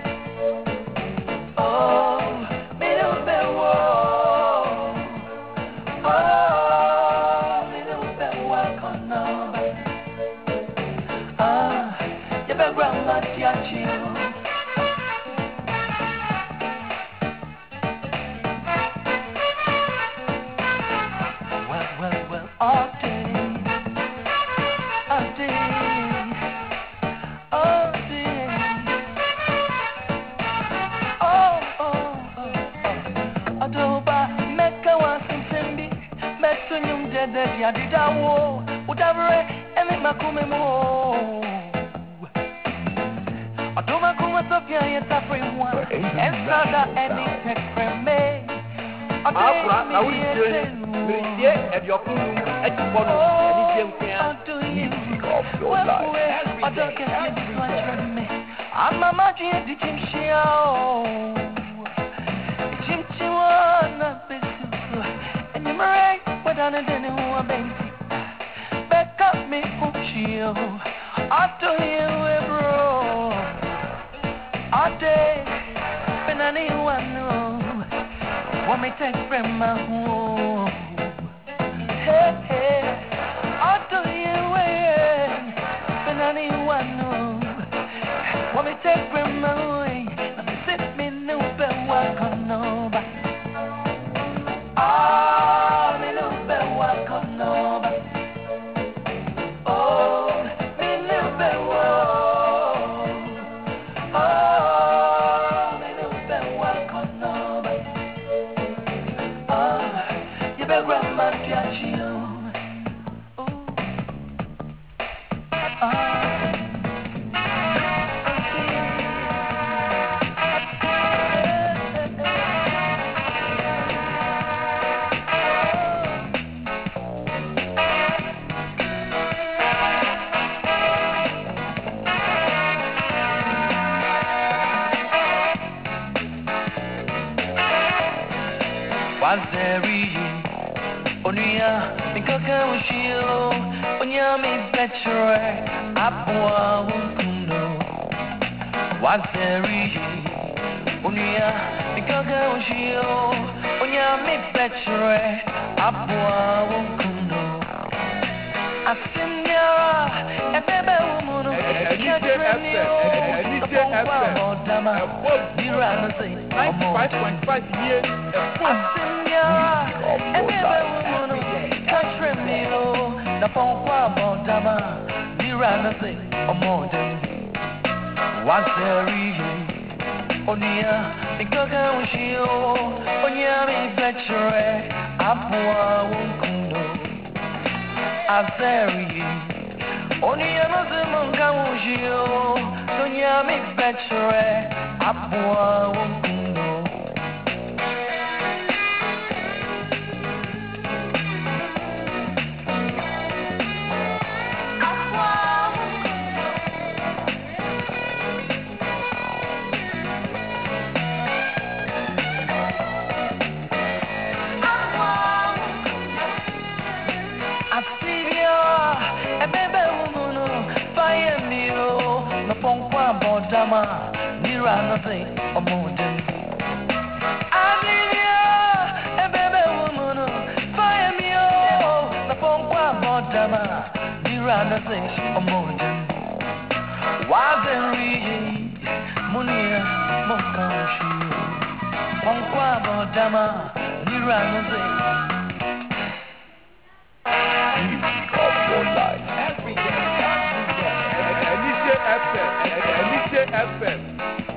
Wazeri Onia Mikaka Ushio Onyami Betre Abwa Wukuno Wazeri Onia Mikaka Ushio Onyami Betre Abwa Wukuno Asinyara Ebebe Wumuno Ketremio Kapongwa Odama Nirana Say ninety-five point five years. Asinyara Ebebe Wumuno Ketremio Kapongwa Odama Nirana Say Omodem Wazeri Onia Mikaka Ushio Onyami Betre Abwa Wukuno Azeri Onia Mazimunga Ujio Onyami Betre Abwa Wukuno Bodama, Nirana say, a modern. Amelia, a baby woman, fire me, oh, the Pongwa Bodama, Nirana say, a modern. Wazeri, Munia, Mokanshi, Pongwa Bodama, Nirana say. Music of your life. Every day, every day. Alicia F M. Alicia F M.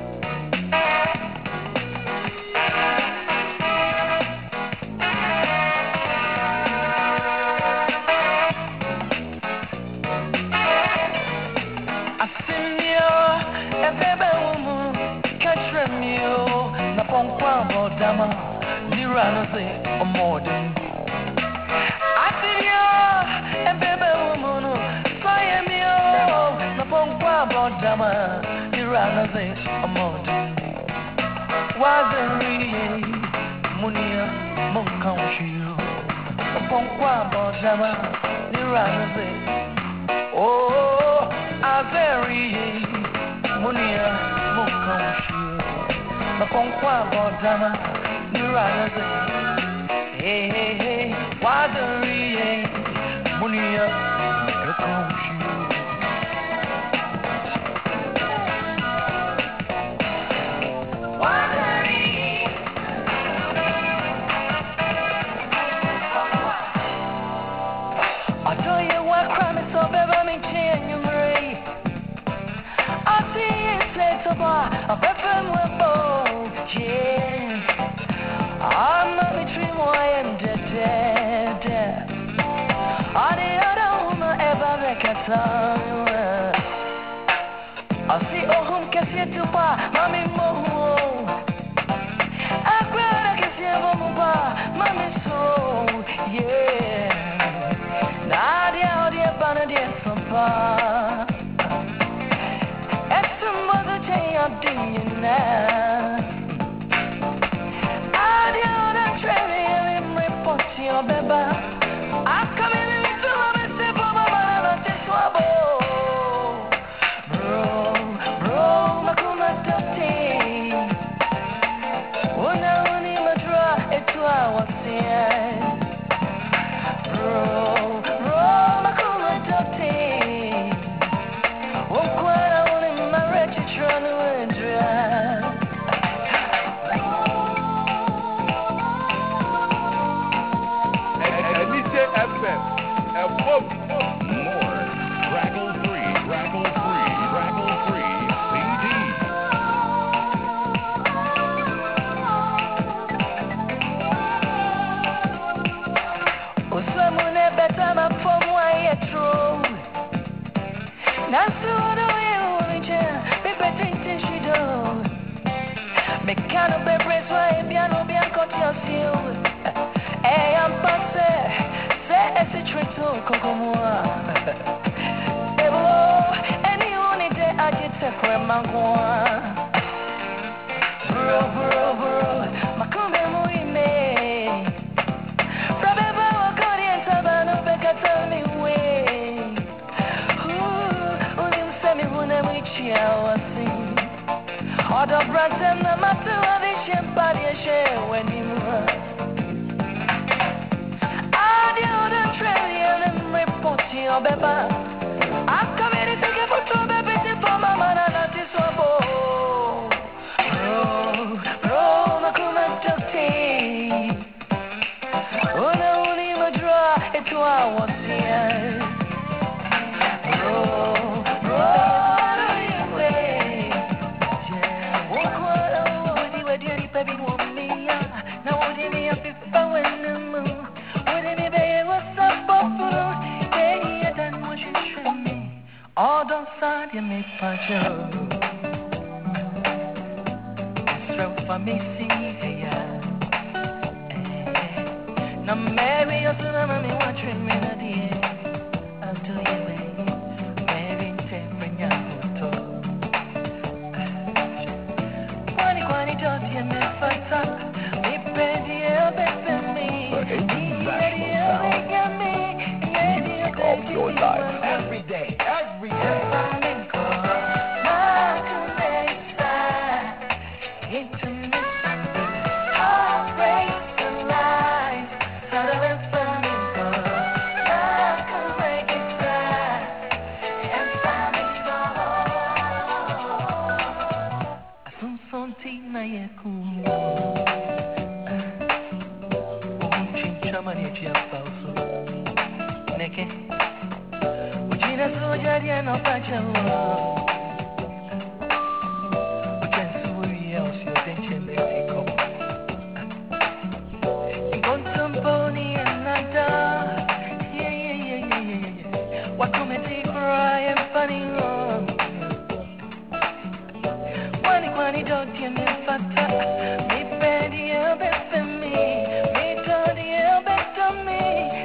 Nirana say, a modern. Asilia, and baby woman, fire me, oh, the Pongwa Bodama, Nirana say, a modern. Wazeri, Munia, Monkanshi, the Pongwa Bodama, Nirana say, oh, Azeri, Munia, Monkanshi, the Pongwa Bodama. Hey, hey, hey, Wazeri, hey, Munia, Monkanshi. Wazeri, I tell you what, crime is so bad, me change your ray. I see it set up, I bet them we're both, yeah. I'm not a dream, I am dead, dead. I don't ever make a time. I see oh home can see to pa, mommy mo. I cried I can see a mama, mommy so, yeah. Nadia, dear banana, dear sompa. It's some mother day I'm doing now. Your baby, I'm coming into a messy for my man, just swabble. Bro, bro, Makuma Dati. Una uni madra, it's what I was saying. Bro, bro, Makuma Dati. Won't quite I want in my wretched run away and dry. F M. A boom. More Crackle Free, Crackle Free, Crackle Free C D. Usamune betama pomwa yetro. Nasudo yuliche, bebe tintin shido. Mekano bebe swa biano bianco tiasio. Eh, I'm passé. Esse trito kokomwa Evo Any unide ajite kwe mangwa Bro bro bro Makumbe muime chiawasi. Odo bratem na matu avishem padi share when you are. Audio the trillion and reporting your beba. I'm coming to take a photo baby for my man and not this one. Bro, bro, makuma chokti. Una uni madra etu awasia. Bro, bro. All don't side you make pacho. Throw for me see ya. Now maybe you're so me watching me na dear. I'll do you baby. Maybe take bring your photo. Quani quani don't you me fata. Me pedi e bepe me. Music of your life. Every day, every day. Ujina sujaria no pachawo. Ujensu uya usio denche metiko. Inkontumponi enada. Yeah yeah yeah yeah yeah yeah. Wakumeti cry and funny oh. Wani kwani doti me fata. Me bedi el befe me. Me dodi el beto me.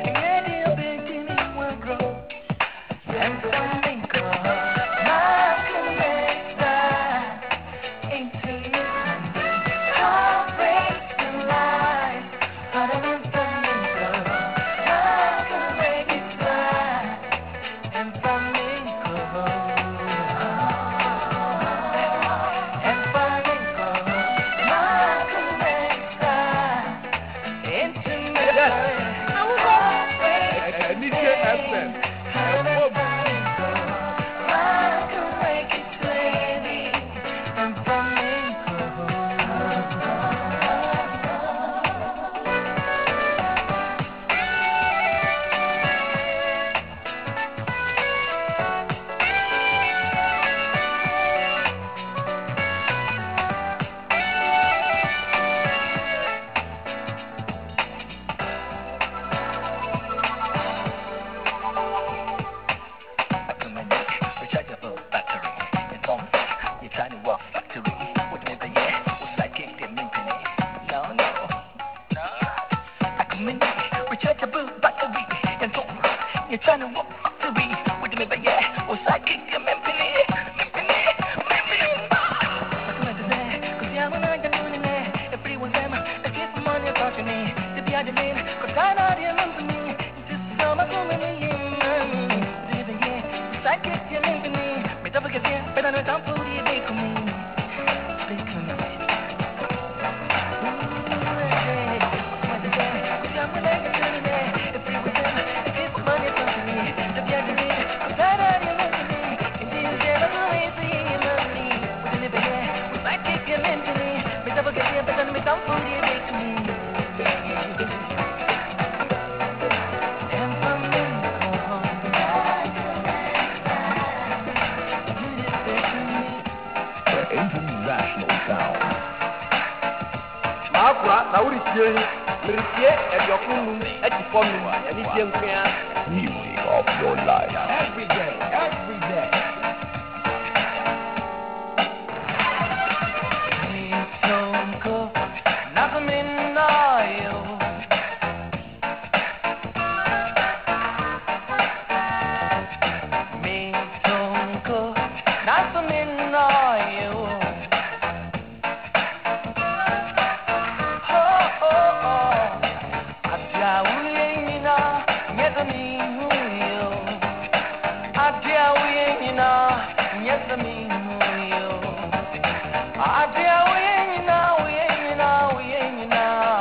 You're trying to walk to be with me, but yeah, was I kick your man, penny, penny, penny, cause yeah, when I got doing it, if it was them, I keep the money talking me, to be out of me, cause I know the lump me, just so much woman, living here, was I kick your man, penny, but don't forget, but I know time for the day for me, big for me. International sound. Akura na uri tie meritie ediokunu etifonu ani tie nkwa. Music of your life. Every day, every day. Mitonko nakuminayo. Mitonko nakuminayo. Adia we ain't enough. Adia we na we na we na.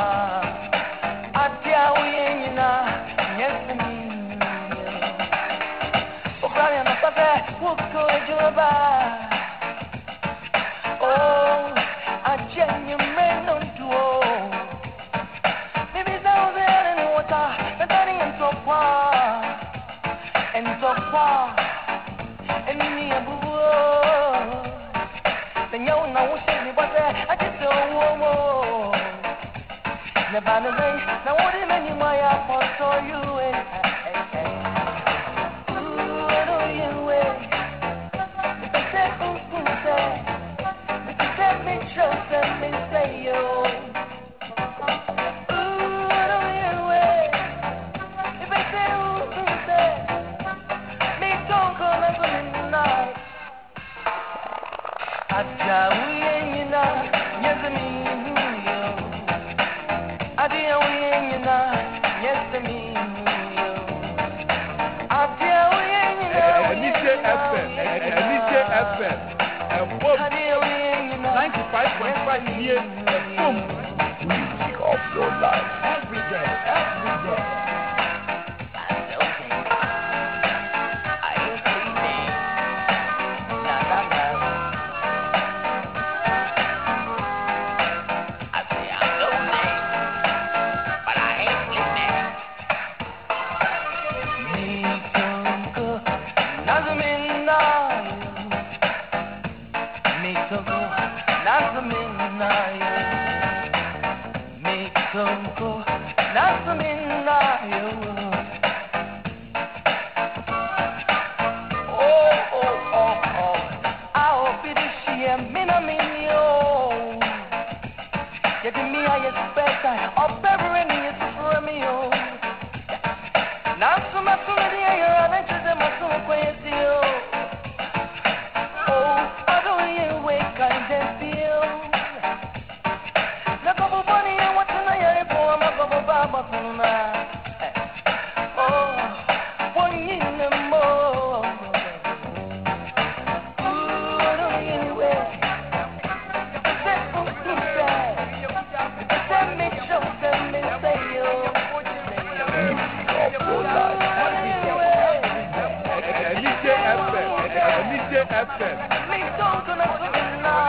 Adia we na. Yes me. Okaya na pase wuko ejoba. Oh, ajenye meno duo. Maybe down there in the water, but then in so far, and so far, and me a boo. Then you know what she was there. I just don't want. Never know, now what do you mean you my apple so you and ooh, I know you way. If I said ooh, ooh, say, if you said me trust, let me say you. Ooh, I know you way. If I say ooh, ooh, say, me don't go like a midnight. Adia we na, yes me yo. Adia we na, yes me yo. Adia we na, Anise F M, Anise F M, and Bob ninety-five point five here, boom. Music of your life. Every day, every day. I ain't sleeping. Nah, nah, nah. I say I'm lonely, but I ain't sleeping. Me tonko, nazamina. Me tonko, nazamina. Me tonko, nazamina. Oh, oh, oh, oh. I'll be the shia, mina minio. Yet me I expect I up every me is for me. Now so much of the air and I just am so quiet. Oh, I don't hear wake and then feel. The couple bunny and what's in the air for my couple baba. Oh, one in the more. Ooh, I don't hear wake. Say, ooh, ooh, say. Send me, show, send me, say you. Music of your life. Anise F M, Anise F M. Me don't gonna put it now.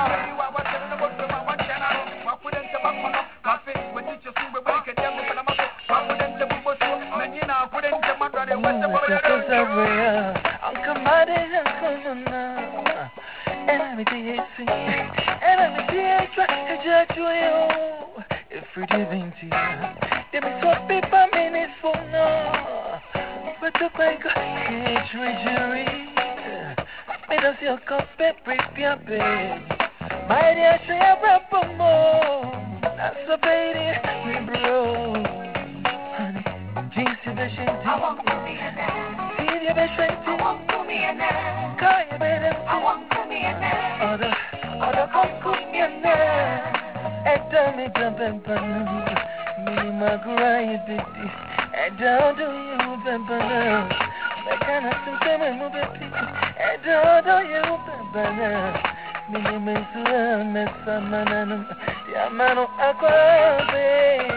I'm commanding and coming now. And I'm a D A C. And I'm a D A C. Judge you. If we didn't see there be so people minutes for now. But the bank cage jury. Me don't see a cup of prepare babe. My dear, say a rap more. That's a baby, we bro. Honey, jeans to the shanty. I want to be a man. See the shanty. I want to be a man. Call you better. I want to be a man. Other, other come cook me a man. And tell me jump and pan. Me my grind baby. And down do you bambana. I cannot see them move baby. And down do you bambana. Me name is Mesa Manano. Yamano Aquabe.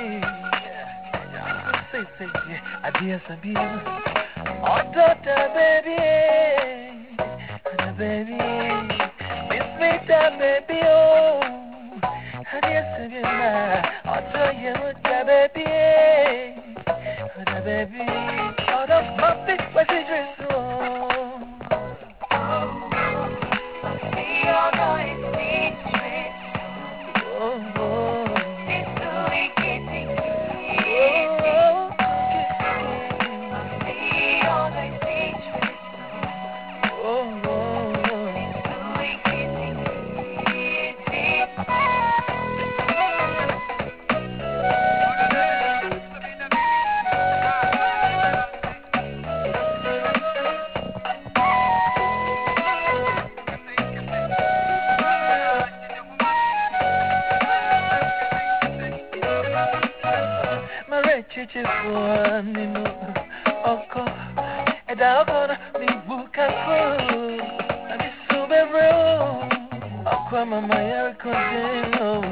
Say, say, I dear Sabina. Oh, daughter, baby. Baby. Miss me, baby. Oh. I dear Sabina. I'll tell you what, baby. Baby. Out of my big message. Chichi for me no oko eda oko na mi buka ko na mi sube bro oko Kwama Maya Continue.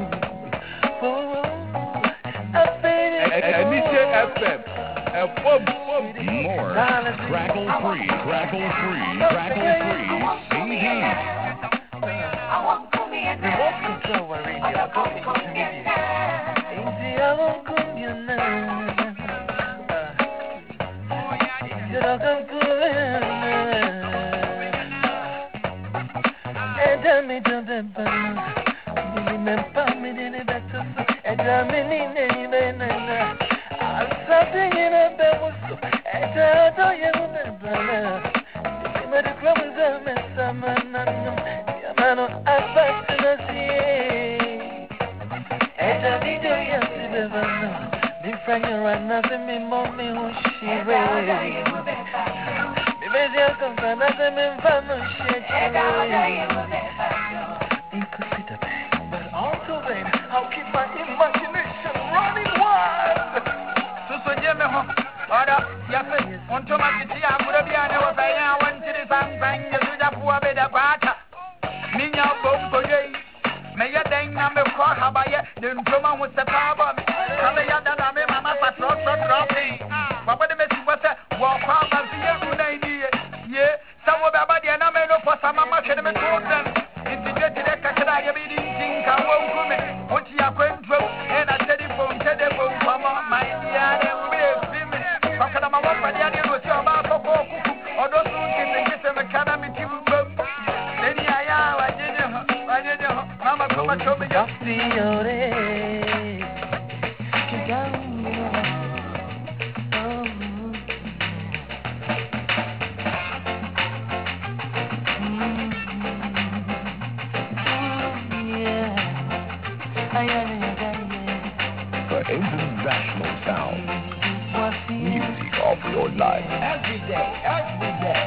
Anita F M. More crackle free, crackle free, crackle free C Ds. Remote control radio. India won't come you now. You don't come good. And tell me to the band. Remember me in the better. And tell me in the banana. I'm something in a bell. And tell you the banana. You made a chromosome and someone. Yamano, I passed to the sea. And I need to yes, the banana. Me friend, you run nothing, me mommy, who she raised. Me busy, I come from nothing, me family, shit, she raised. Inconsider me, but also then, I'll keep my imagination running wild. So, so, Jimmy, order, yes, on to my city, I would have been able to say, I went to the Samsung, you do that for a bit of water. Minya, boom, for you. May I then have a car, how about you? Then come on with the power. Come here, that I'm in my mouth, drop, drop, drop me. But what the message was that, walk out and see you, yeah. Some of the body and I may know for some much of them told them. Integrated the Kakada, you mean, think I won't come in. What you are going through, and I said it from telephone, come on, my yard, and we're swimming. How can I walk by the idea with your mouth of all? Or those who can get them a calamity. Then I am, I didn't, I didn't, Mama, come and show me your For international sound, music of your life. Every day, every day.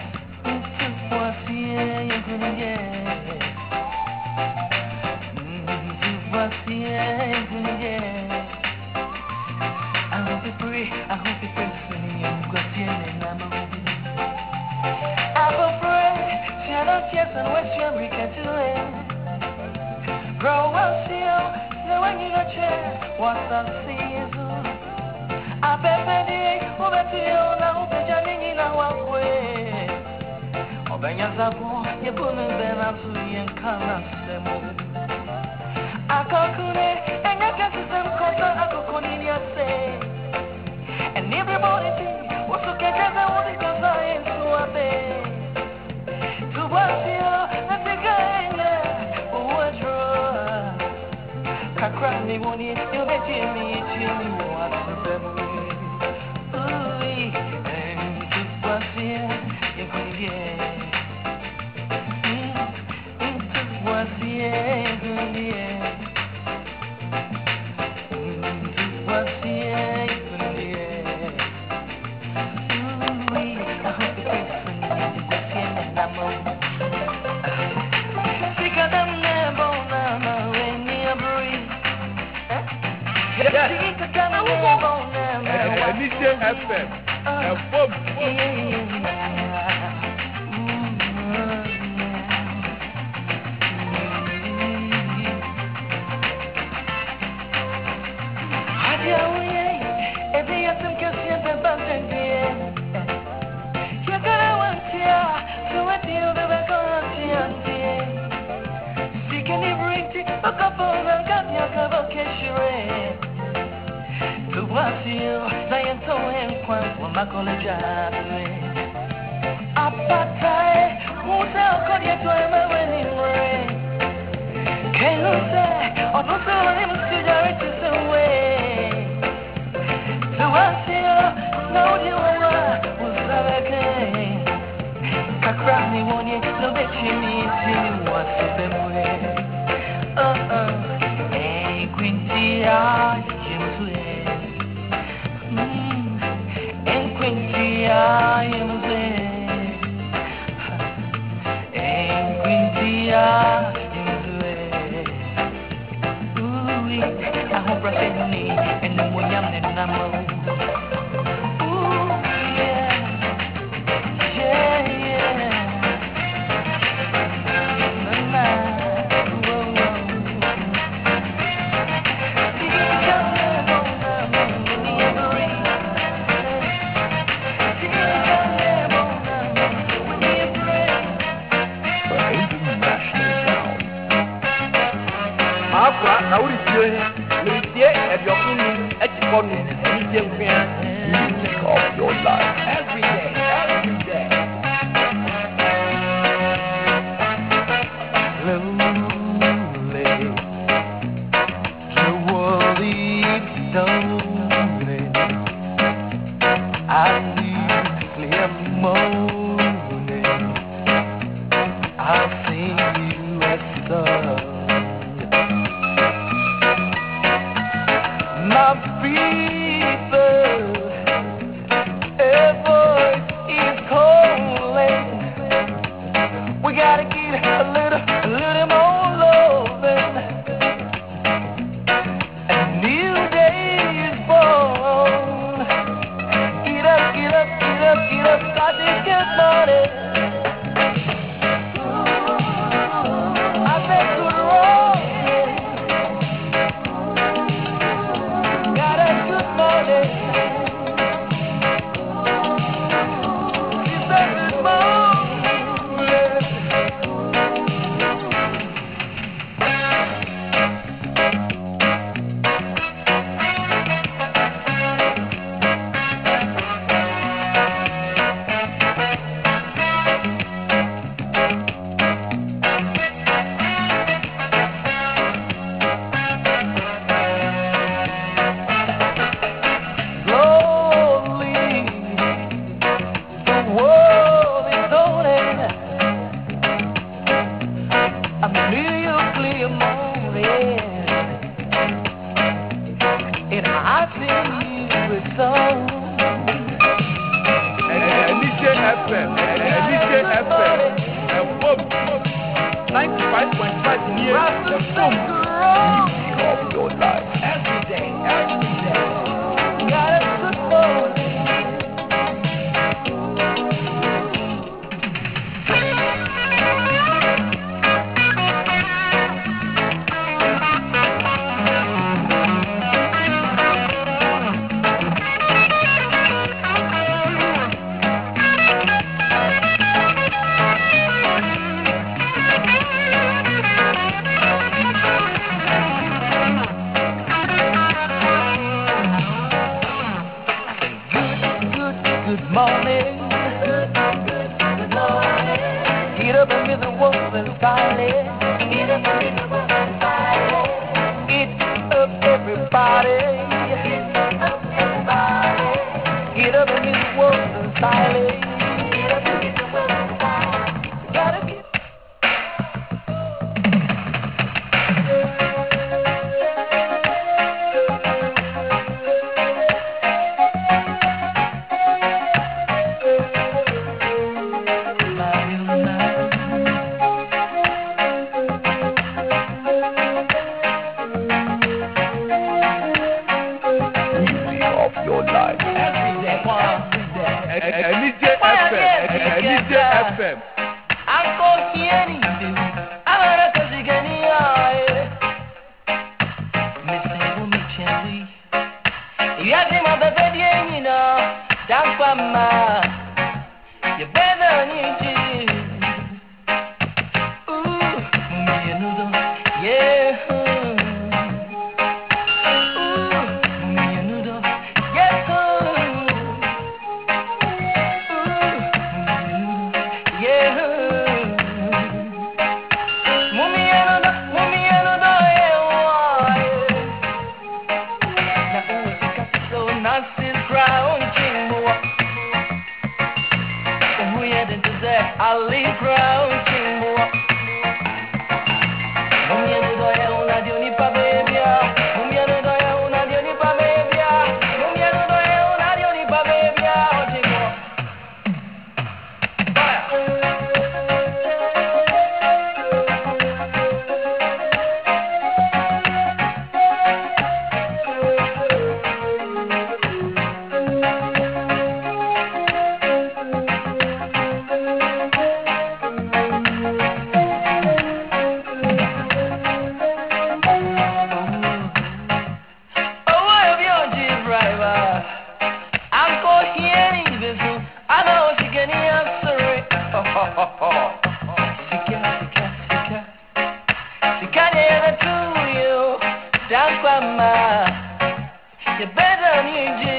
I hope you pray, I hope you pray for me. I'm going to I will pray, shall not yes and West Africa to it. Grow up, see you, no one in a chair. What's up, see you? I bet the over to you now, the Johnny in our way. Obenyazabu, you put me then up to the Encarnation. Akakune, and I guess it's some culture Akakuninia say. And everybody was to get as I want because I am so happy. To watch you, that's a guy, who was wrong. Kakrani, won't you bet me, Jimmy, what's the family? Anita F M. Yeah, yeah, yeah. kwa na uri tie uri tie e bi okunu e ti konu ni tie nkwa Music of your life. every day every day Lonely, the world is lonely. I see clear morning. I see you as sun. My people, a voice is calling. We gotta get a little, a little more loving. A new day is born. Get up, get up, get up, get up, start this good morning. I bet good morning. Got a good morning. It's a good morning. Slowly, the world is turning. A million clear morning, and I sing you a song. Enije F M Enije F M and boom ninety-five point five near the boom Music of your life. every day every day Got a good morning. Good, good morning. Get up and meet the wolf and silence. Get up and meet the wolf and silence. Get up, everybody. Get up, everybody. Get up and meet the wolf and silence. Get up and meet the wolf and silence. Gotta get. Music of your life. every day every day Enije F M Enije F M Uncle Kenny, I'm gonna cause you can hear. Miss Sable, me chenzi. You have him up a bed, you know. Down for my. You better need you. Ooh, you know, yeah. Ooh, you know, yeah. Yeah. Mummy, I don't know, mummy, I don't know, yeah, why? Now, oh, it's got so nasty, crown, king, boy. Oh, yeah, this is it, I'll leave crown, king, boy. Mummy, I don't know, yeah, una di ogni pavebia. Mummy, I don't know, yeah, una di ogni pavebia. Mummy, I don't know, yeah, una di ogni pavebia. Oh, king, boy. Sika, sika, sika. Sika, yeah, to you. You better need you.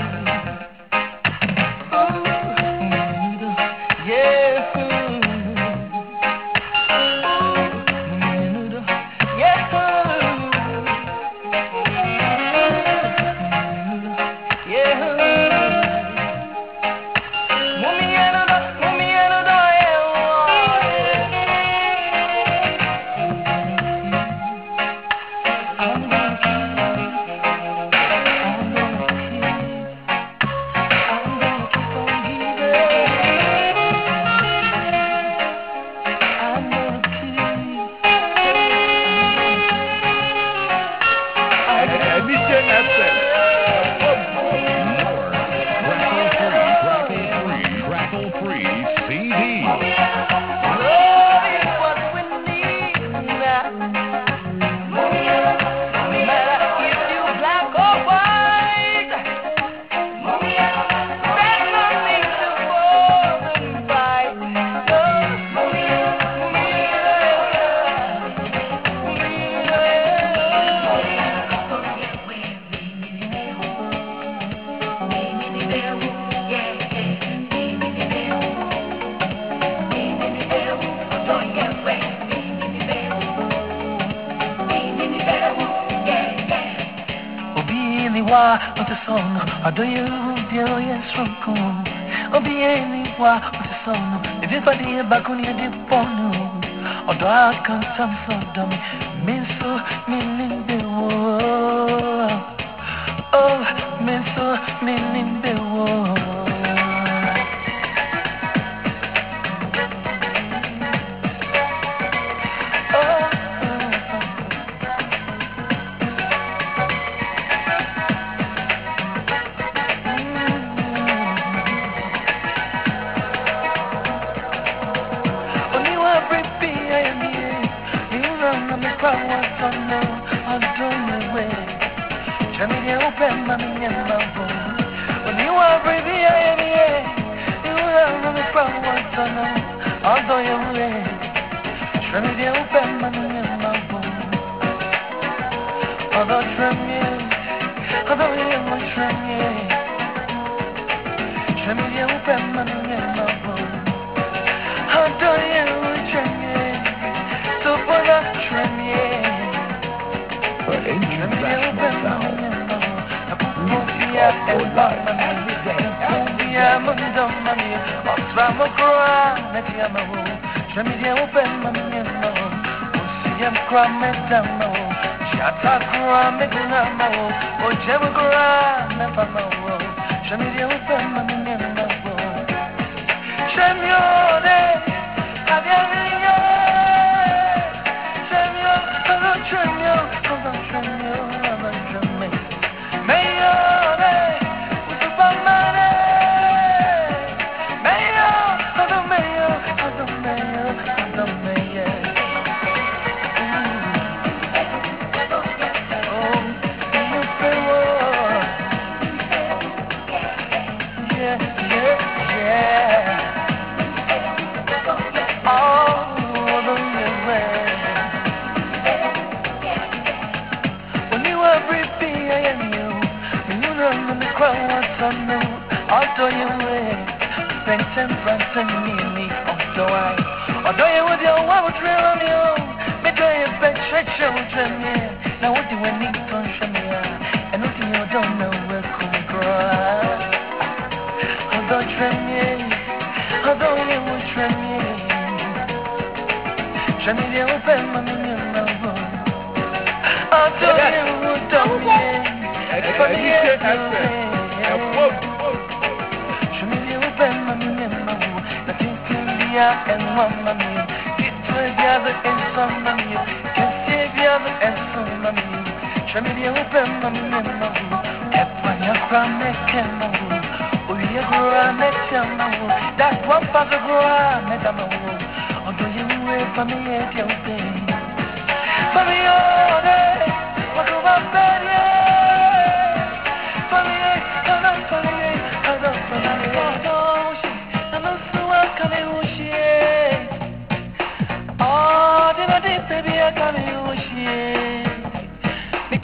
I do you feel yes from cool? Or be anyone with the son. If you find the back on your deep on, or do I come some so dumb? Mean so, meaning the war. Oh, mean so, meaning the war.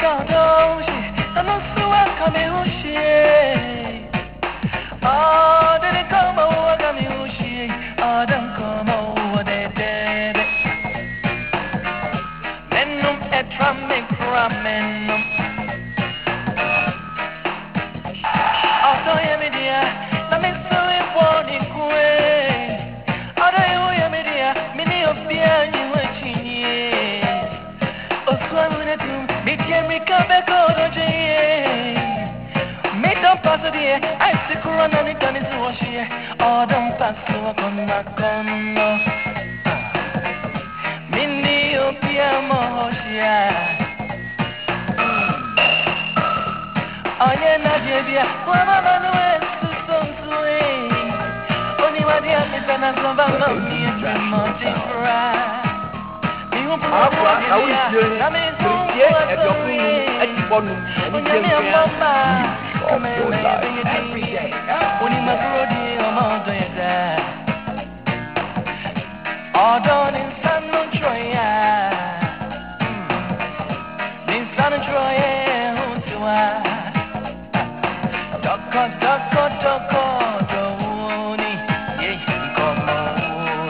because oh shit, I'm not so welcome oh shit. Oh, did it come over come oh shit. Oh, don't come over there there. Menum etra me pramenum. Oh, don't you me dear? Let me so it won't it quay. Oh, don't you me dear? Many of the you were chinny. Oh, swam me come back out of jail. Me don't pass it here. I see Corona and it done is wash here. Oh, don't pass so I come back on. Mini opia mohoshia. Oh, yeah, Nadia. Wama manwe susonsue. Only what the other is an asamba mommy and my mountain fry. Afra, I will hear you. At your food, at your bottom, and you can hear your life every day. Only my brody, I'm out there. All done in San Troya. In San Troya, who's you are? Doko, doko, doko, doni. Yeah, come on.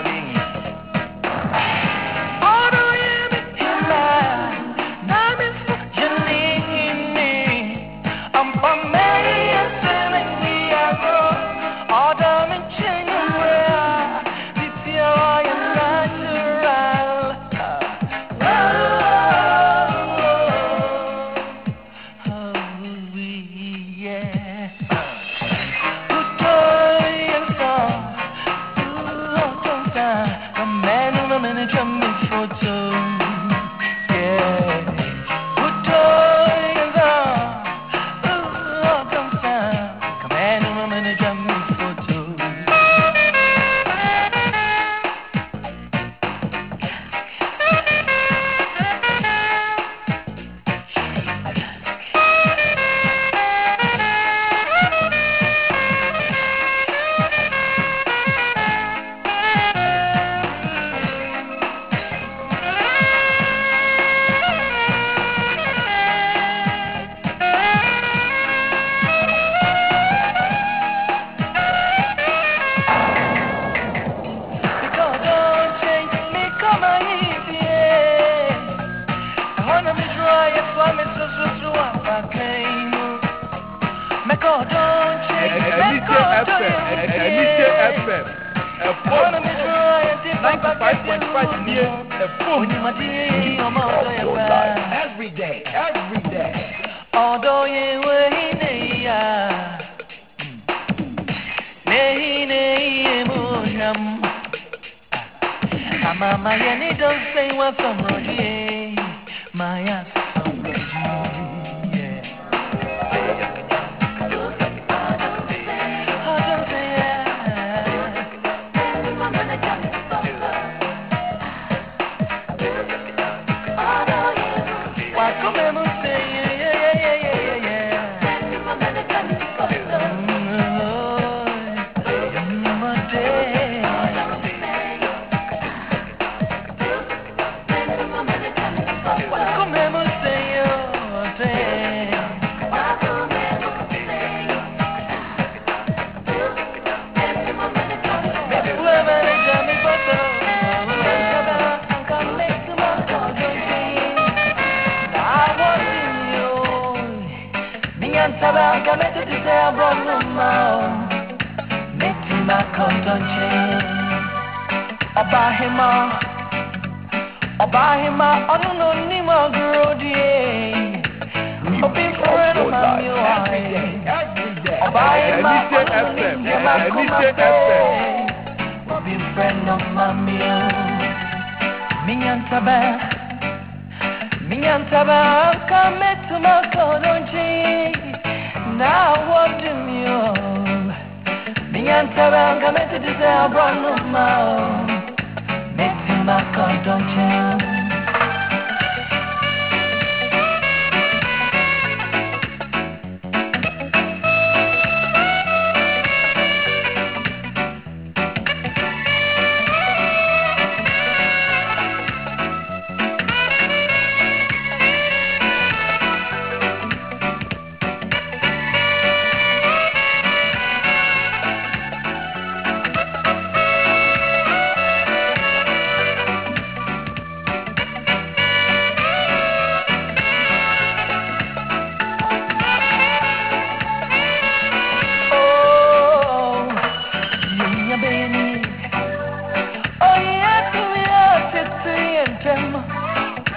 Every day, every day. Although you were in a nay, nay, moonam. Mama, you don't say what's on Roger. My ass, Obahima, Obahima, I don't know any more girl, dear. Obi friend of mine, you are every day. Obahima, I don't know any more girl. Obi friend of mine, Minyantaba, Minyantaba, come to my colony. Now what do you? Minyantaba, come to this album of mine. My God, don't you?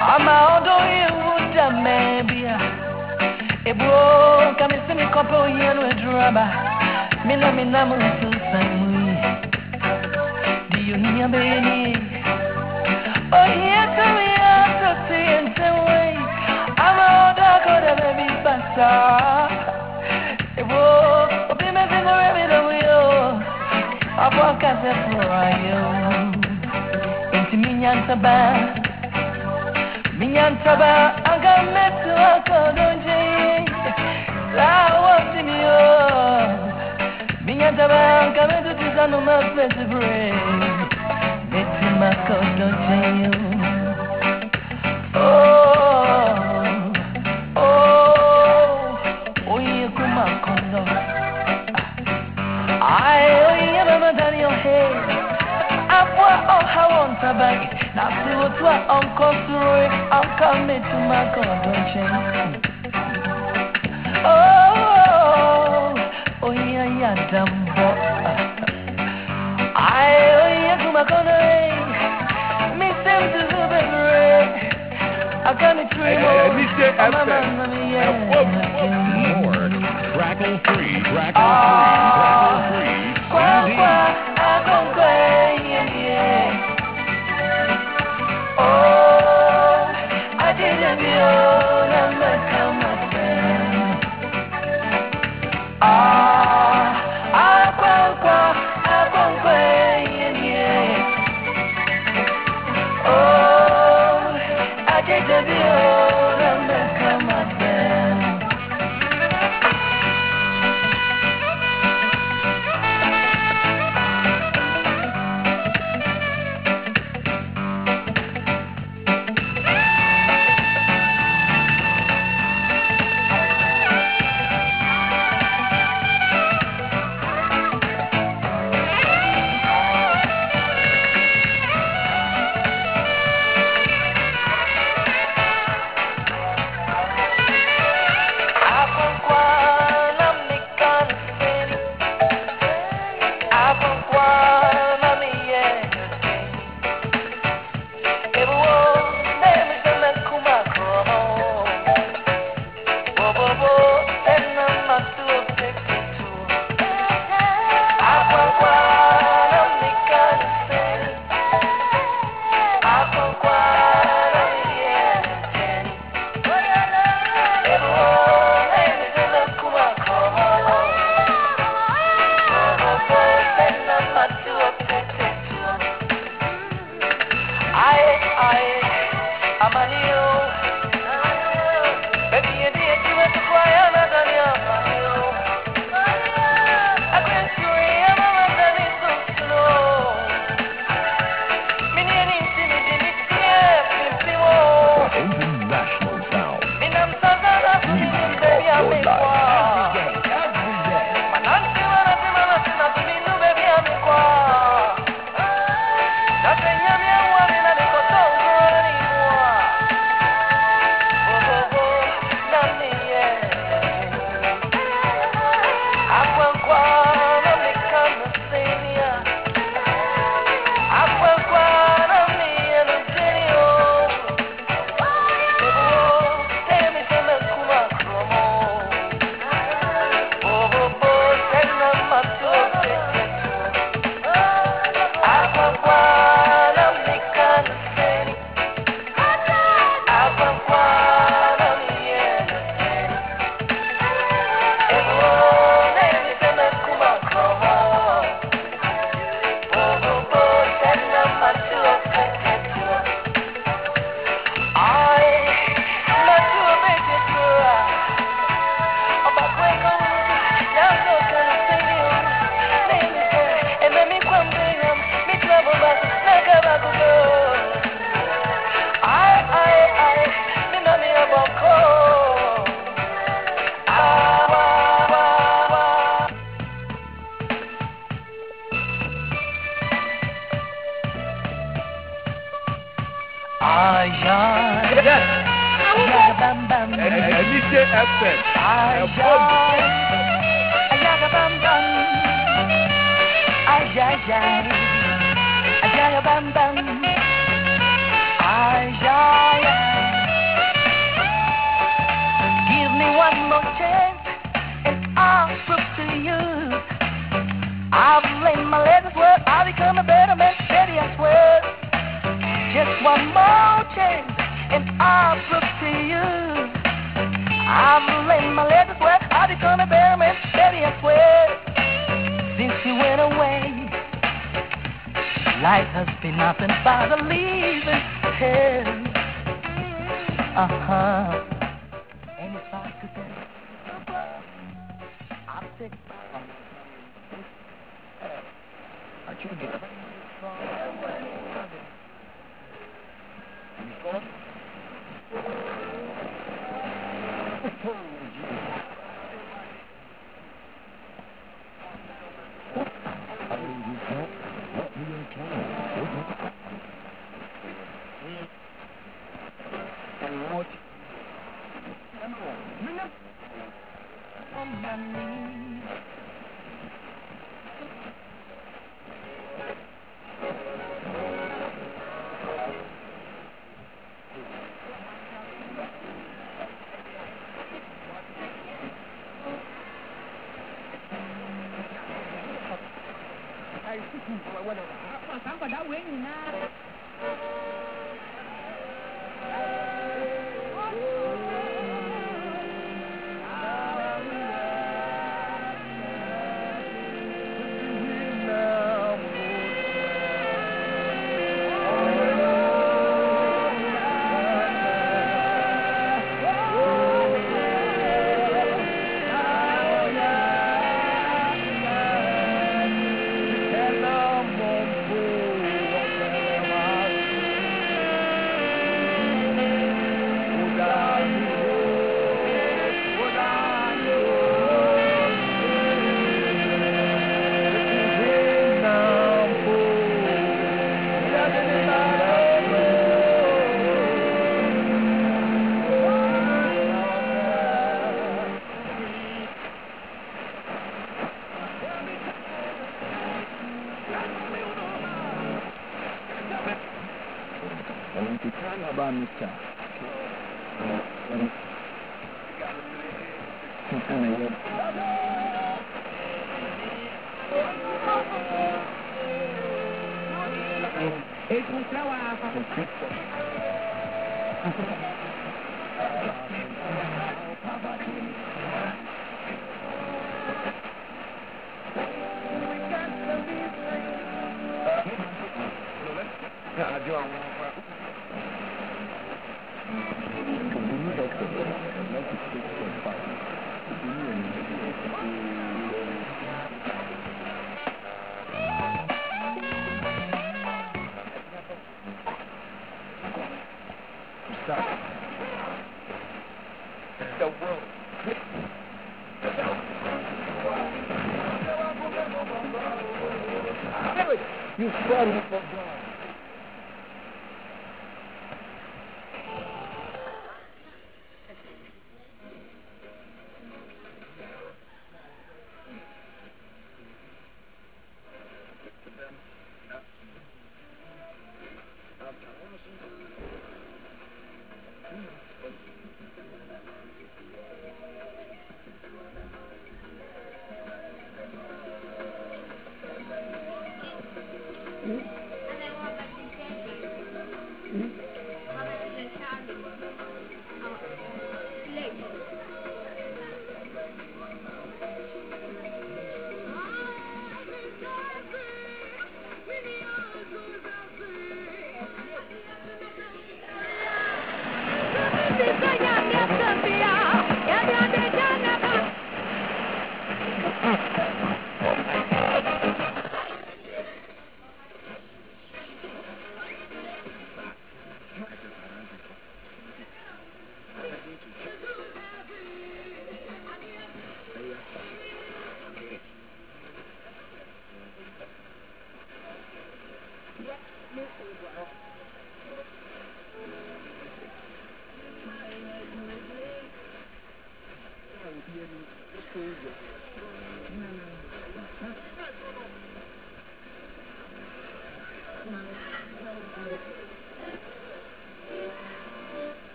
Ama odo yuda mebia. Ebo kamisi mi kopo yenu eduraba. Mina mina musu samui. Do you hear me? Oh here to me to see and say way. Ama odo koda baby basa. Ebo obi me zingo rebi do yo. Abo kase for you. Inti minyanta ba. Minyantaba anga metu akodonje sawa simio Minyantaba anga metu tisano mafesi bre Meti makodonje Oh Oh Oye kumakondo Ay oye mama dani your head Apwa oh how on tabak Now see what you are unconscious, I'm coming to my convention. Oh, oh yeah, yeah, damn boy. I oh yeah, to my convention. Me seem to do better. I can't dream of my man, yeah. More Crackle Free, Crackle Free, Crackle Free, C D. I don't go, yeah. Oh, I didn't know that my come Ah, I won't go, I won't go, yeah. Oh, I didn't know that my come Bam bam, ay ay ay. and arms look to you. I'm laying my legs where I'll be coming bare man, steady I swear. Since you went away, life has been nothing but a leaving hell. Uh-huh. And if I could then, I'll take I should get it.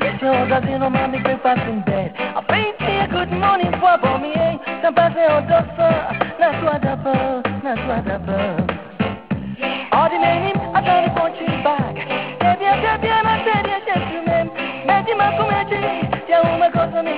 Your doesn't know mommy breakfast in bed. I paint me a good morning for me, eh? Some pass on the not to adapter, not to adapter. All the name, I got the punching bag. Baby, I'm happy, I'm a steady gentleman. Magic, my comedy, yeah, oh my God, I'm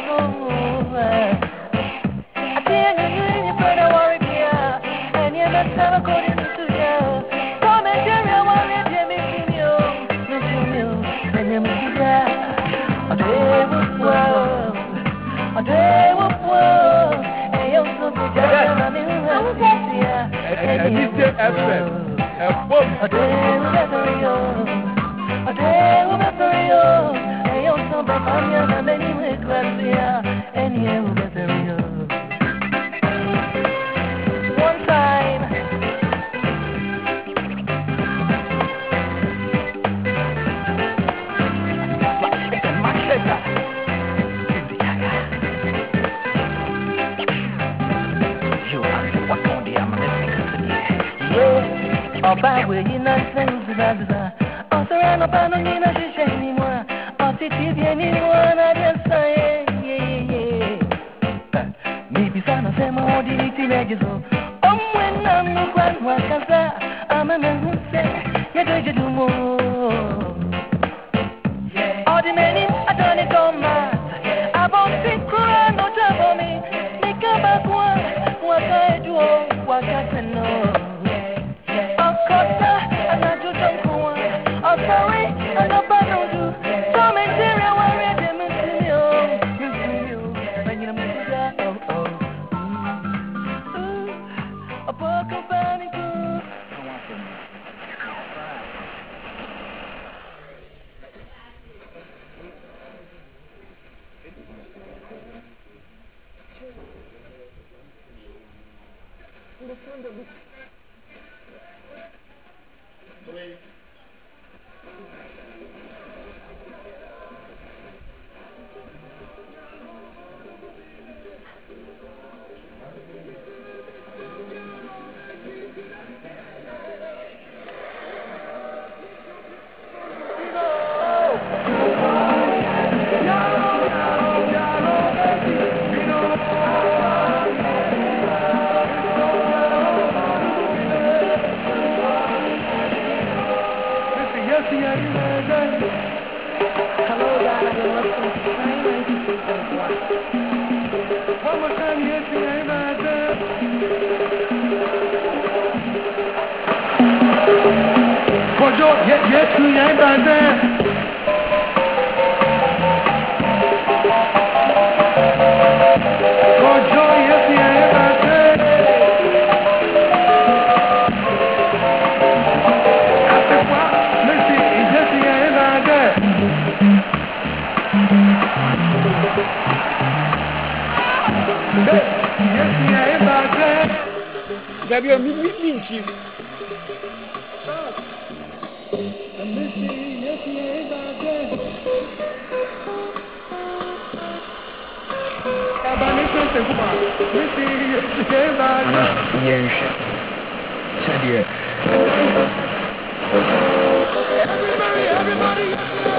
I think you're in front of worry, and you're not so according to you. Come and tell me, I want to tell me to you. No, to you, and you're me, yeah. A day was well, a day was well, and you're so good, and I'm in love, yeah. And D J F M, a day was better, a day was better, and you're so bad, and I'm in love, yeah. And you're better, one time. Ọba wo yi na nsẹ́n zuzazuza ọ̀sọ̀rọ̀ ànọ́pá ló ní iná ṣiṣẹ́ nínú à ọ̀títì bí ẹni wọn náà dé sàn yéyéyé. Níbi sáà sẹ́ mọ́ ọ́ di ní tilẹ̀ jésù ọmọ ẹ̀ náà ń kó àánú àkàzà àmàmà ń sẹ́ yẹ́dọ̀ jẹ́dùn mọ́. Ọ̀dìmẹ́ni àdáni tọ́mà àbọ̀ fi kúrò lọ́jọ́ àbọ̀ mi ní kábàkúà wọ́n ká ẹ̀dùn ó wọ́n ká tẹ̀ náà. Sorry, I don't know you. So material, I read them into you. Into you. When you're a oh, oh. Ooh, a book of burning good. Yes, we ain't by there. For joy, yes, we ain't by there. After what? Listen, yes, we ain't by there. Yes, we ain't by there. Baby, I'm meeting you. Yes, Sadia. Everybody, everybody.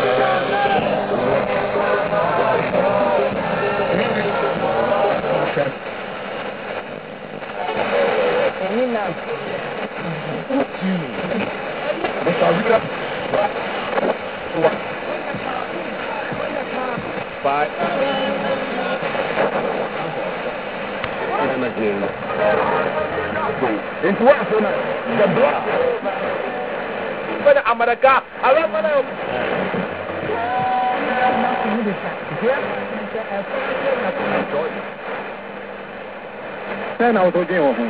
Bye. Into what? The block. But America, I love my name. Then I'll do you.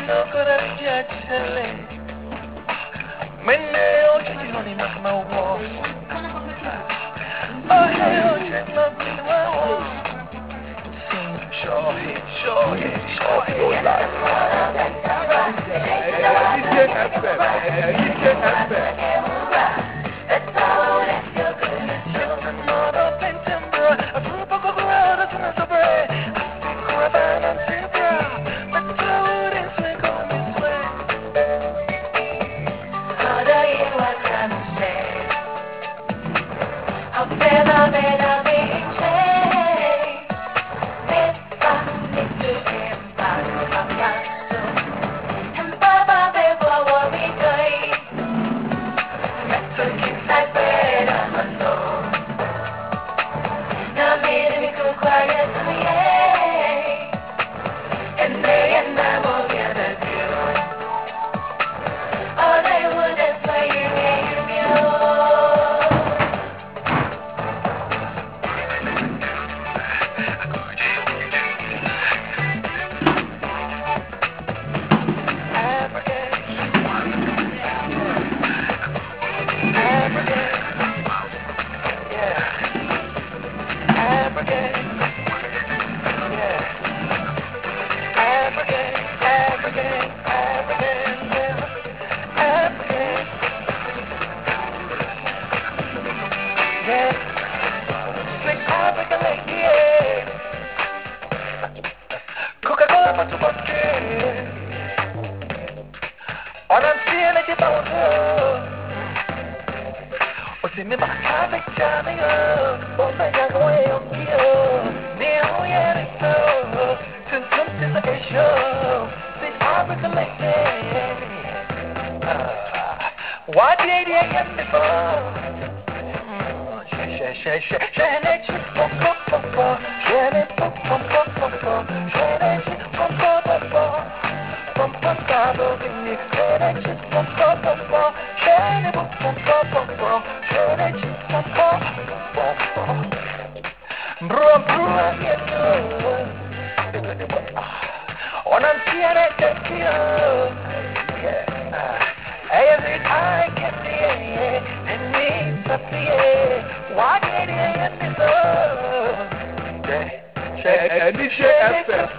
no good at your chili. Mene o chichi honey make my walls. Oh hey o chichi make my walls. Sing sure hit, sure hit, sure hit. Your life. D J F M, D J F M. That's all that you're gonna do. Not up in timber, a group of girls that's in a super. I speak Ravan and Tibra. That's all it is, we call me sweat. How do you what can I say? How better, better being changed. If I need to get back, I'm not so. And Baba, before what we do. So keep that bread on my soul. Now me to be cool, quiet to me, and they and I will get a view. All they would is for you, you, you. Coca-Cola for two bucks. On I'm seeing it about her. What's in my topic, Johnny? Oh, my God, away on you. Now, yeah, it's so. To come to the issue. See, I'm recollecting. What did you get before? Share, share, share, share, let you pop, pop, pop, pop. Share it, pop, pop, pop, pop, pop. Share it, pop, pop, pop, pop. Pop, pop, pop, pop. Share it, pop, pop, pop, pop. Share it, pop, pop, pop, pop, pop. Share it, pop, pop, pop, pop. Bro, bro, I get you. On I'm seeing it, that's you. Yeah. Every time I get the and me to be why did you get me so? And D J F M,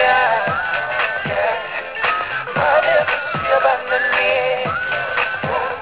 abandon me.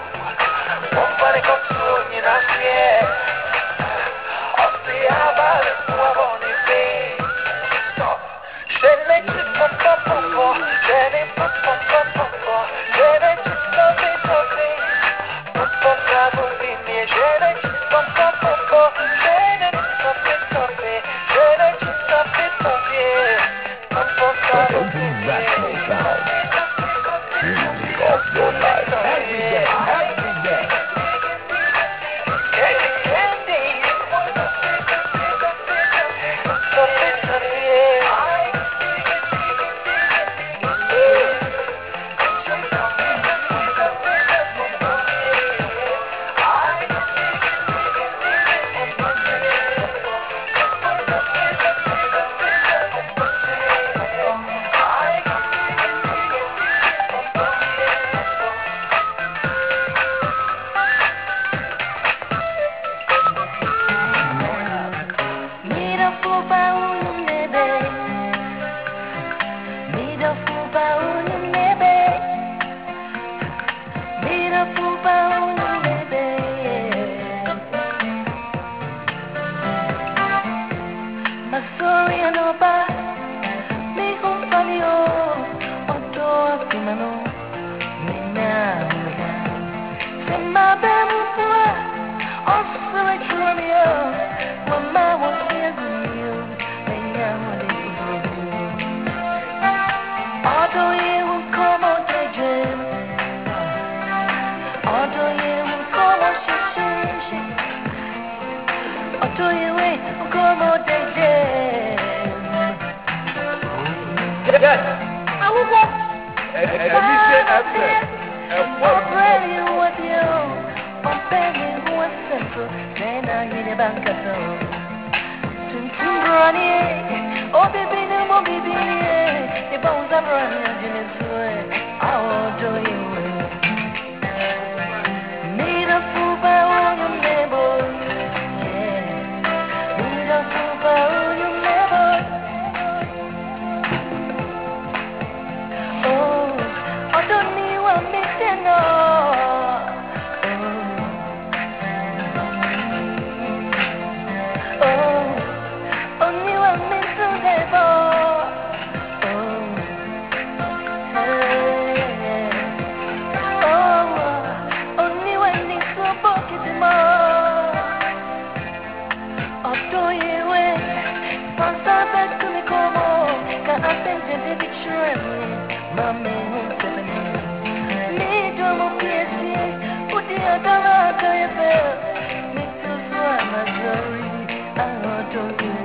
My baby boy, also a trivia. Mama was here with you, and I wanted to go. Although you will come on, Jim. Although you will come on, she, although you will come on, Jim. Yes. I will walk. And you say after. And what? I'm ready with you. I'm begging for simple. Then I hit a bank at all. Since running, oh baby, no baby. The bones are running in this way. How do you? Need a fool by all your neighbors. Yeah. Need a fool by all your neighbors. Oh, I don't need one meeting, no. Oh, only one meeting, neighbor. Oh, hey. Oh, only one needs to bucket him up. Although you wait, sponsor back to me, come on. Can I send you the picture? Mami, who's seven? Me, don't move, P S C. Put the other one to your bed. Me, too, so I'm a jury. I adore you.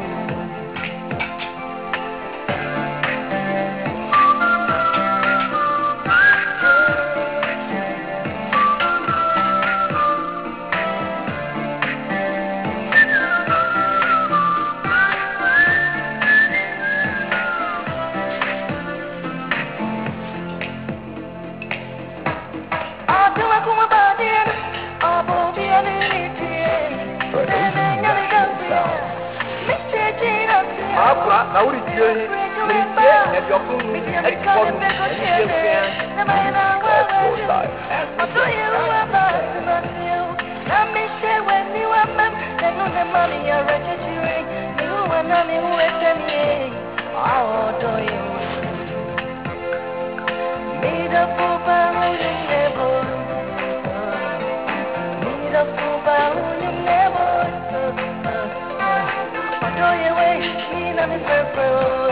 Now what is doing? And your food and for and you can your life. I'll tell you about you. Let me share with you a man. Then no the money I read you. You and me who is me. I'll do you. Me the poopa who you never. Me the poopa who you never. I'll do you way. Me na me purple.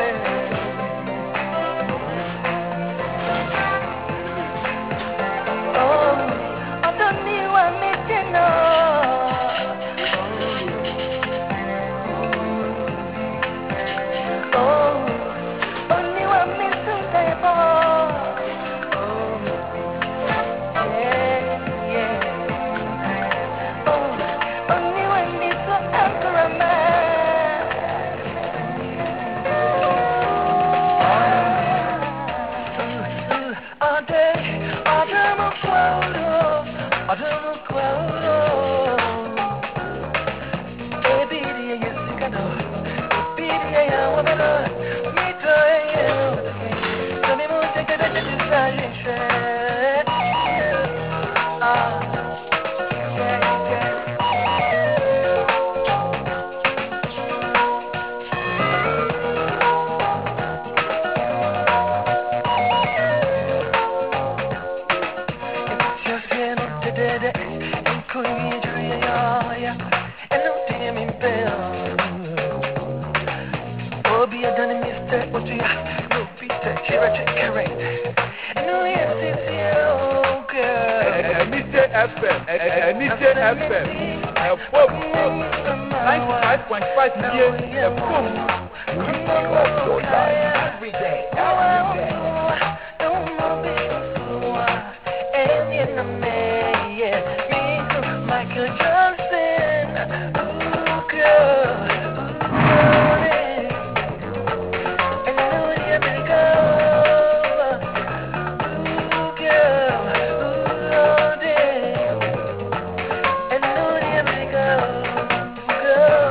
F M, Anita F M, ninety-five point five million, a boom. Music of your life. Every day, every day. Michael Johnson, ooh girl, ooh girl, and know where we go, ooh girl, ooh day, and know where we go, girl.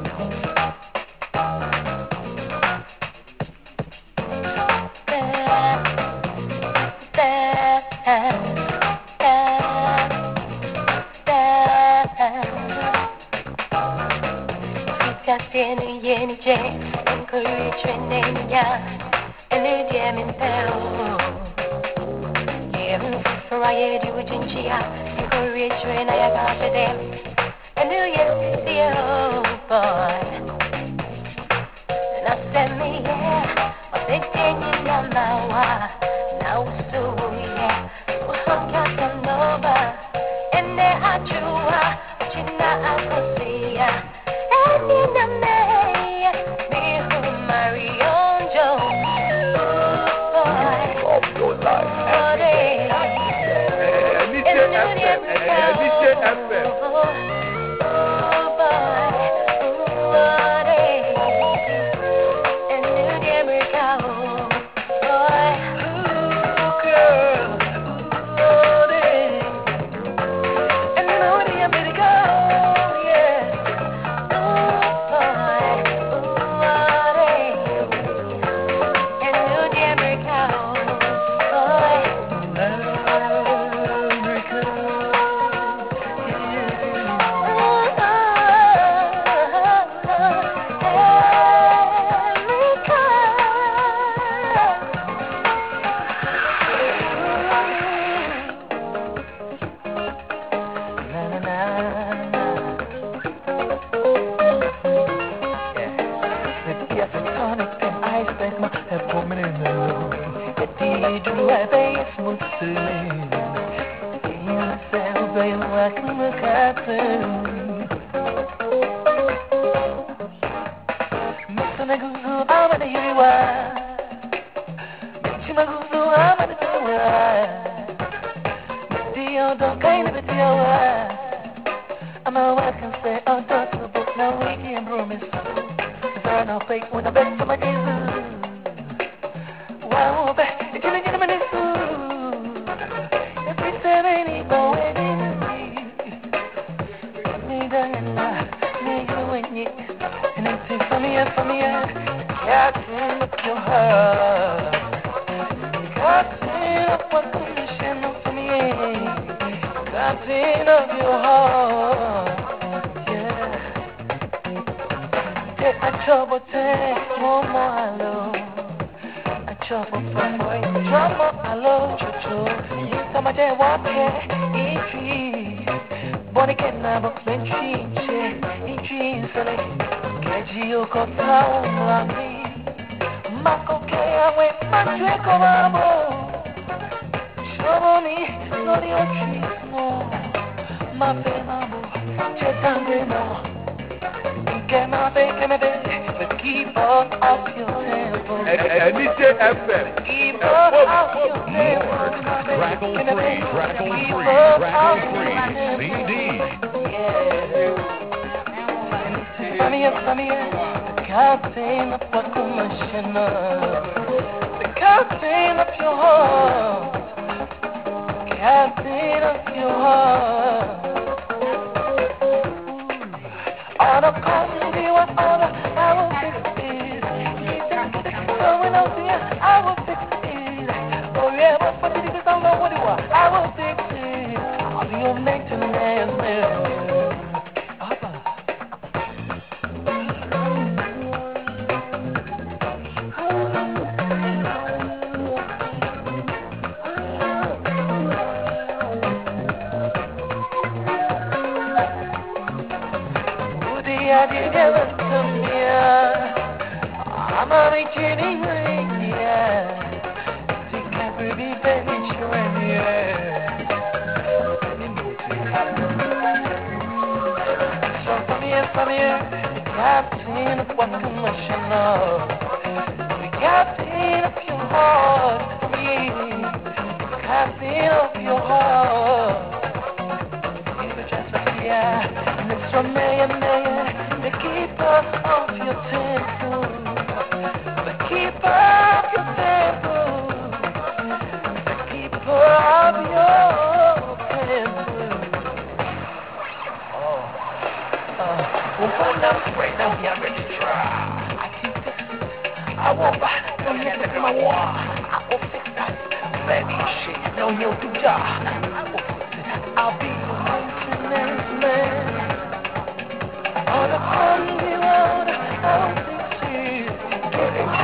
Yeni yenice en koyu içinden ya en ödemin pel yerin Mariah do Jinchia, encourage you and I got for them. And do you see oh boy? And I said me yeah, I think in your now now so yeah, so how can I know and there I do China Akosia, and in the May, me who marry on Joe. Of your life. Edition F M. Edition F M.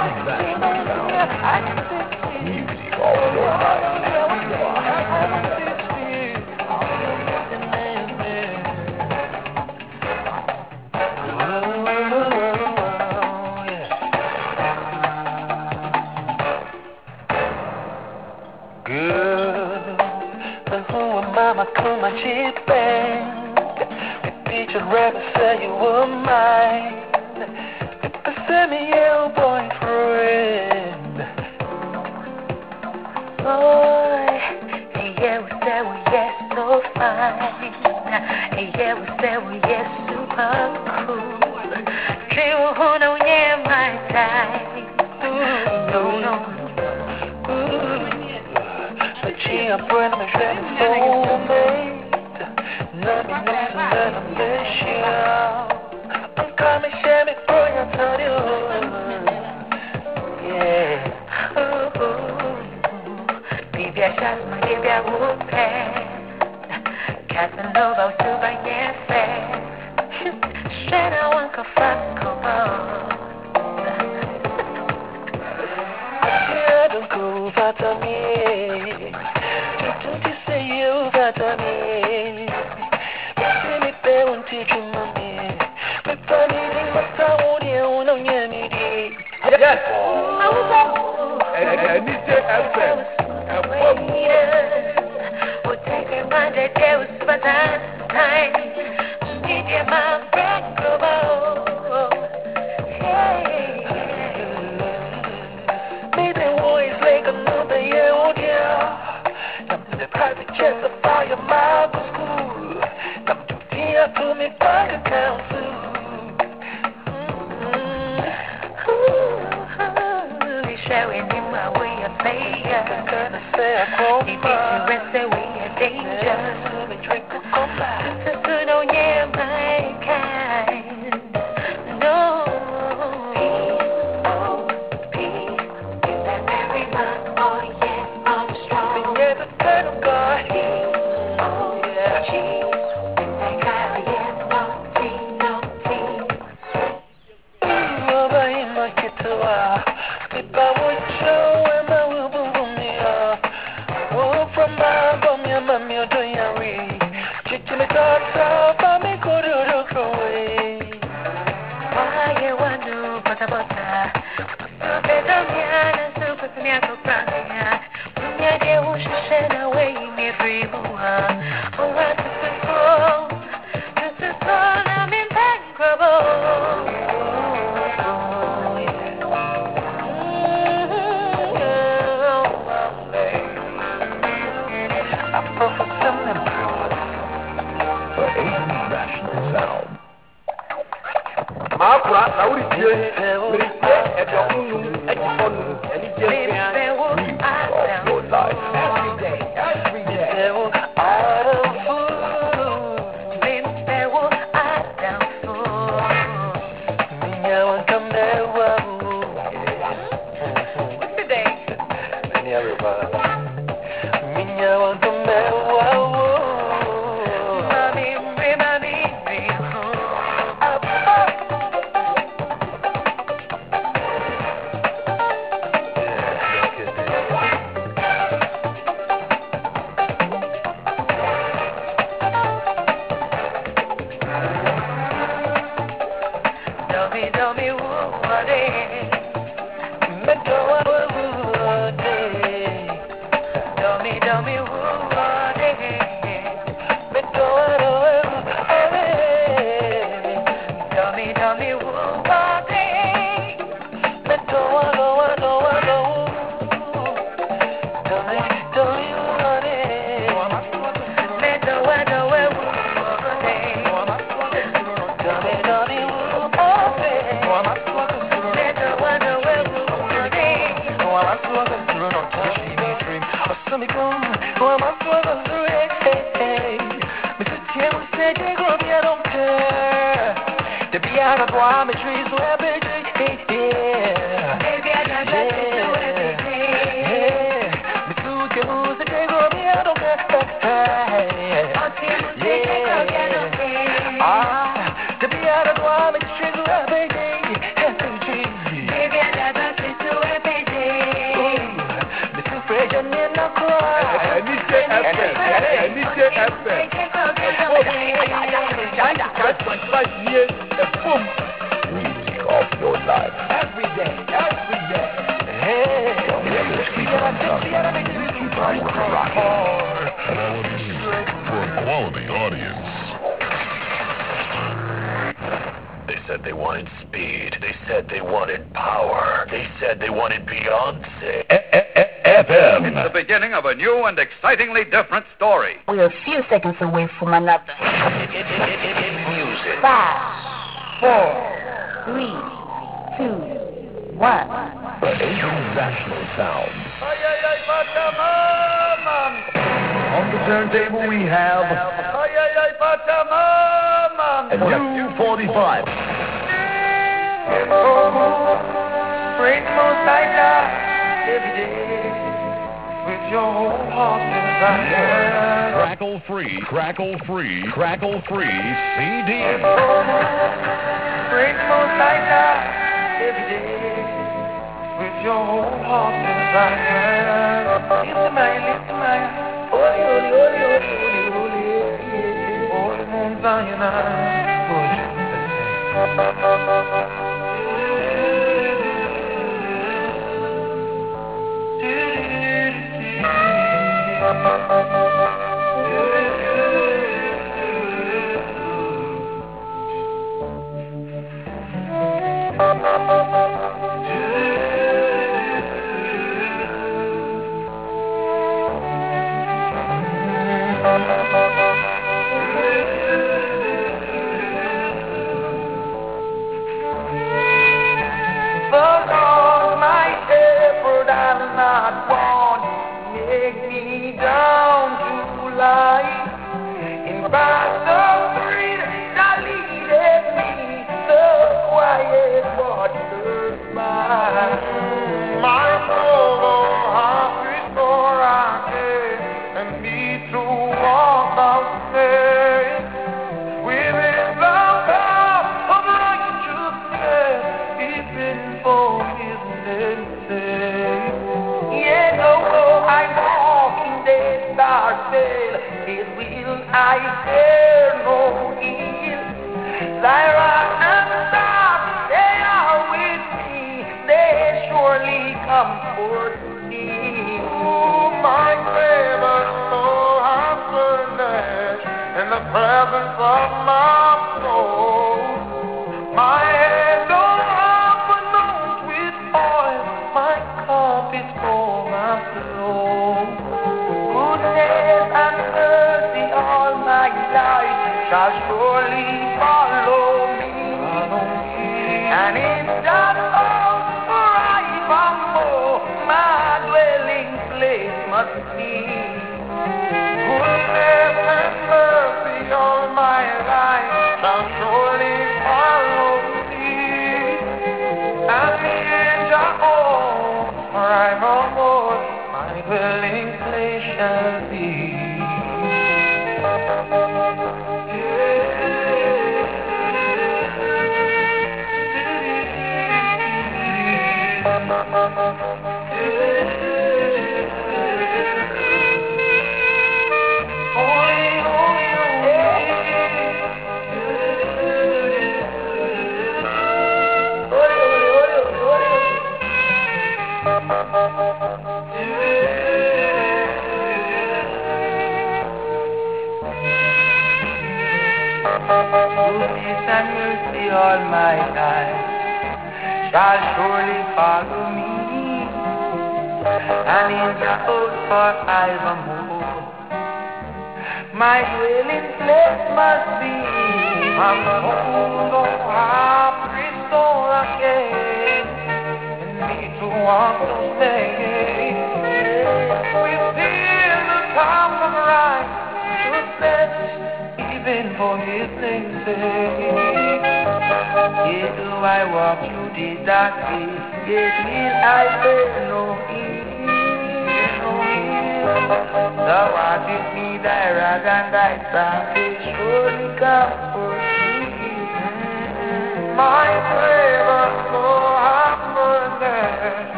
Music of your life. for my cheap band. Did you rather say you were mine? Send me your boyfriend. Boy, yeah, we said we yes so fine. Yeah, we said we yes super cool. Dream who know yeah my time. No, no. But she a brand new soulmate. Let me know that I'm special. I'm coming, share me, boy, I tell you. Yeah. Ooh, baby, I shot my baby, I will pay. Casanova, super, yeah, fair. Straight, I want to fuck, come on. Yeah, don't go back to me. Don't you say you back to me. See me there, won't teach you, mommy. Yes. And D J F M. We'll take it one day, there was some time. Need you, my breath, Maybe always like another year old year. The private jet, the fire, my school. Come to here to me, bank account too. Sharing in my way of player. He makes you rest that we are danger. Sister, no, yeah, my kind. No. Peace, oh, peace. You that very much, oh, yeah, I'm strong. Yeah, the kind of guy. Peace, oh, yeah, cheese. That guy, yeah, no tea, no tea. Ooh, I might get to uh, if I would show him I will boom me up. Oh, from my bum, your mommy, you're doing a read. Chicken the cards up, I may go to the away. Why you want to put a butter? Super Damiana, super Piano Brania. When you get what you shed away, me free boa. Oh, I took the phone. This is all I'm in bankrupt. Makura, na uri tie, uri tie, edo unu, edo onu, eni tie Dreams of your life. every day, every day. What's the day? Mommy, mommy, Music of your control of the audience. They said they wanted speed. They said they wanted power. They said they wanted Beyonce. F M. It's the beginning of a new and excitingly different story. We're a few seconds away from another. It's music. Five, four, three, two, one. The international sound. On the turntable we have And U forty-five. Praise the Most High God every day with your whole heart and Crackle free, crackle free, crackle free C D. praise the Most High God every day with your whole heart and lift the man, lift the man, holy, holy, holy, holy, holy, holy, holy Mount Zion, holy.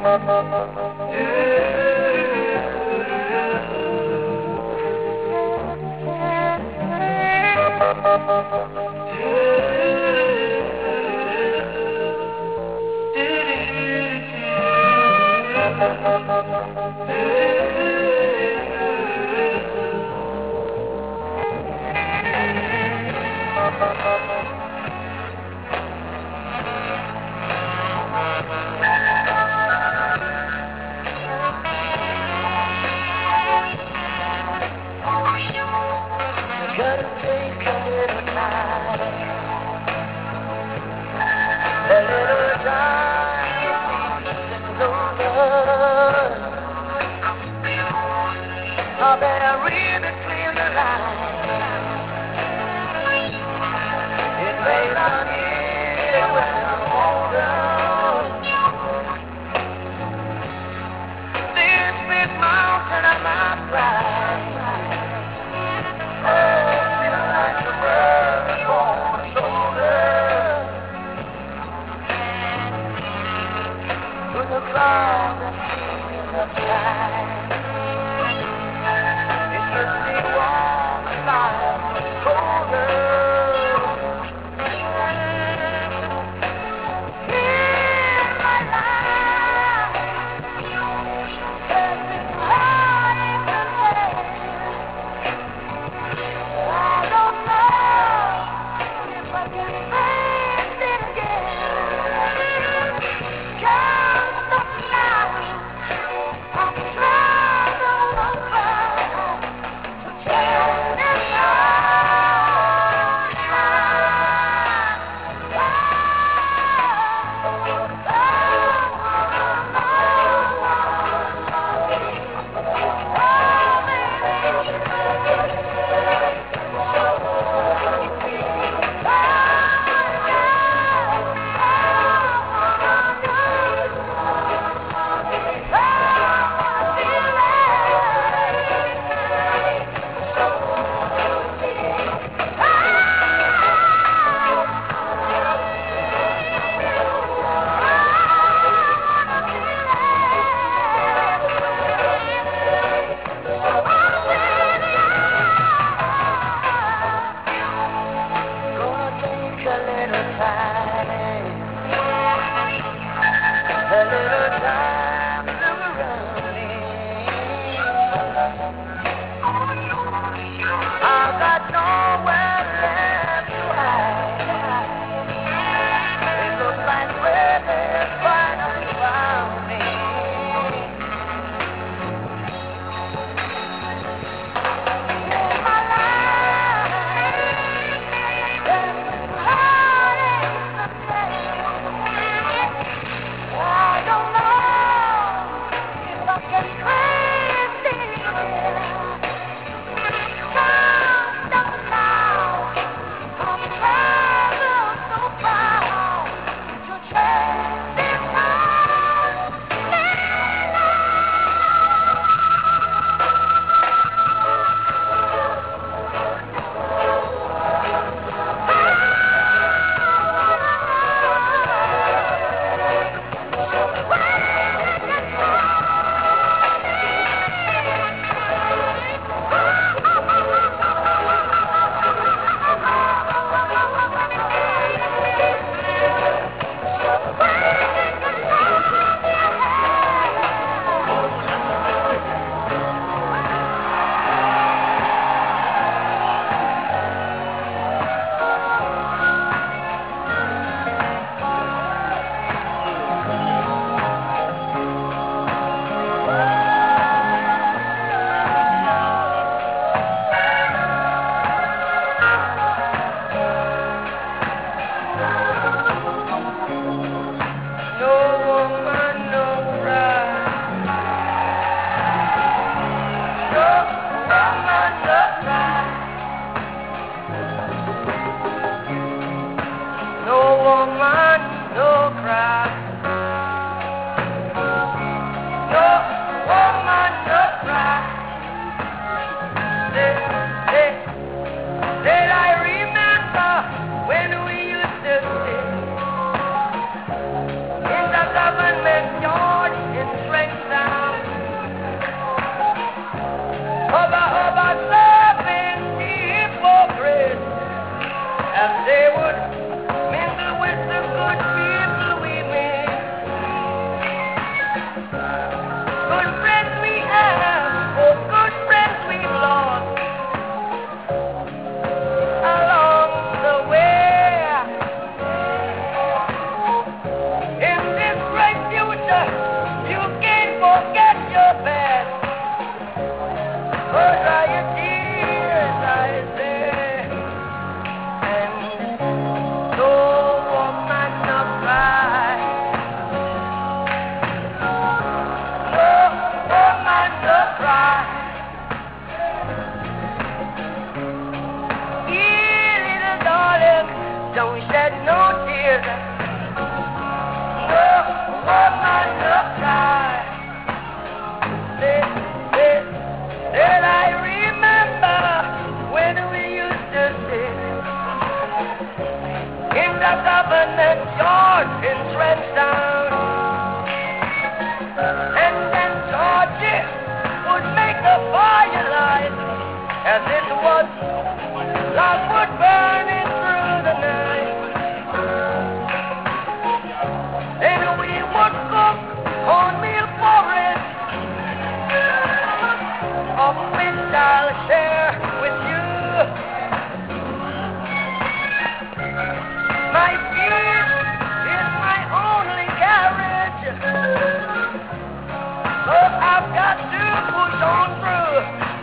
Gotta take a little time, a little time is over. I better read between the lines. It may not hear when I'm older. This big mountain of my pride. Try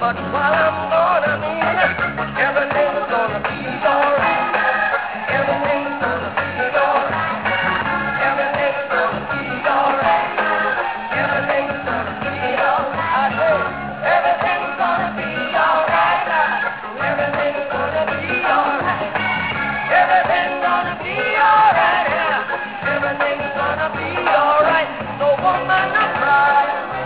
But what I'm gonna mean, everything's gonna be alright. Everything's gonna be alright. Everything's gonna be alright. Everything's gonna be alright. I say, everything's gonna be alright. Everything's gonna be alright. Everything's gonna be alright. Everything's gonna be alright. No woman to cry.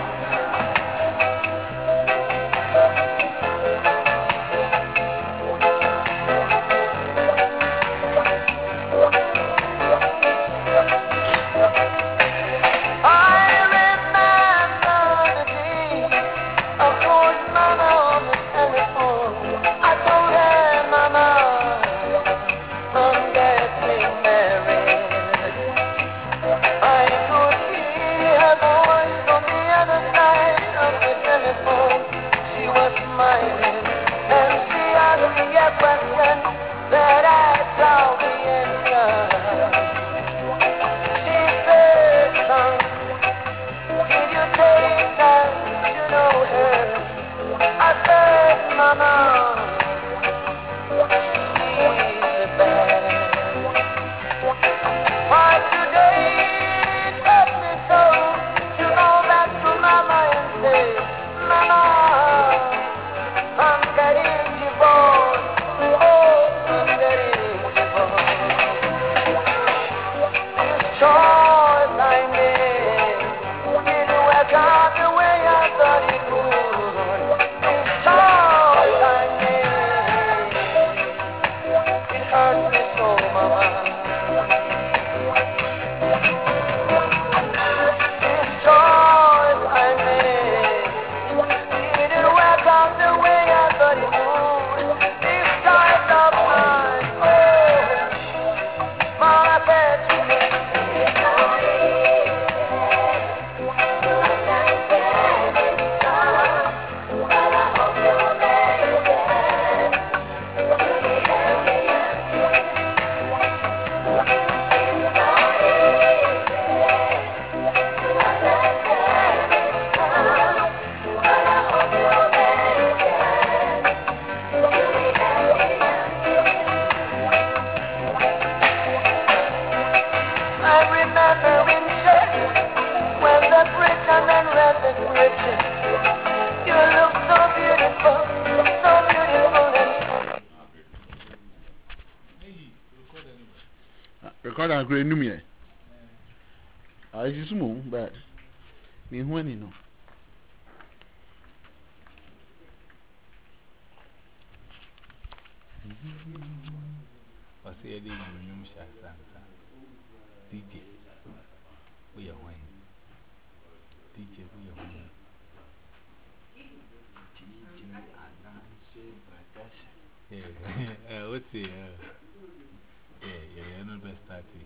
Record and great new me. I just move, but me when you know. I say, I didn't know Shasta. D J, we are when D J, we are when yeah, what's it? Yeah, yeah, you're not best starting.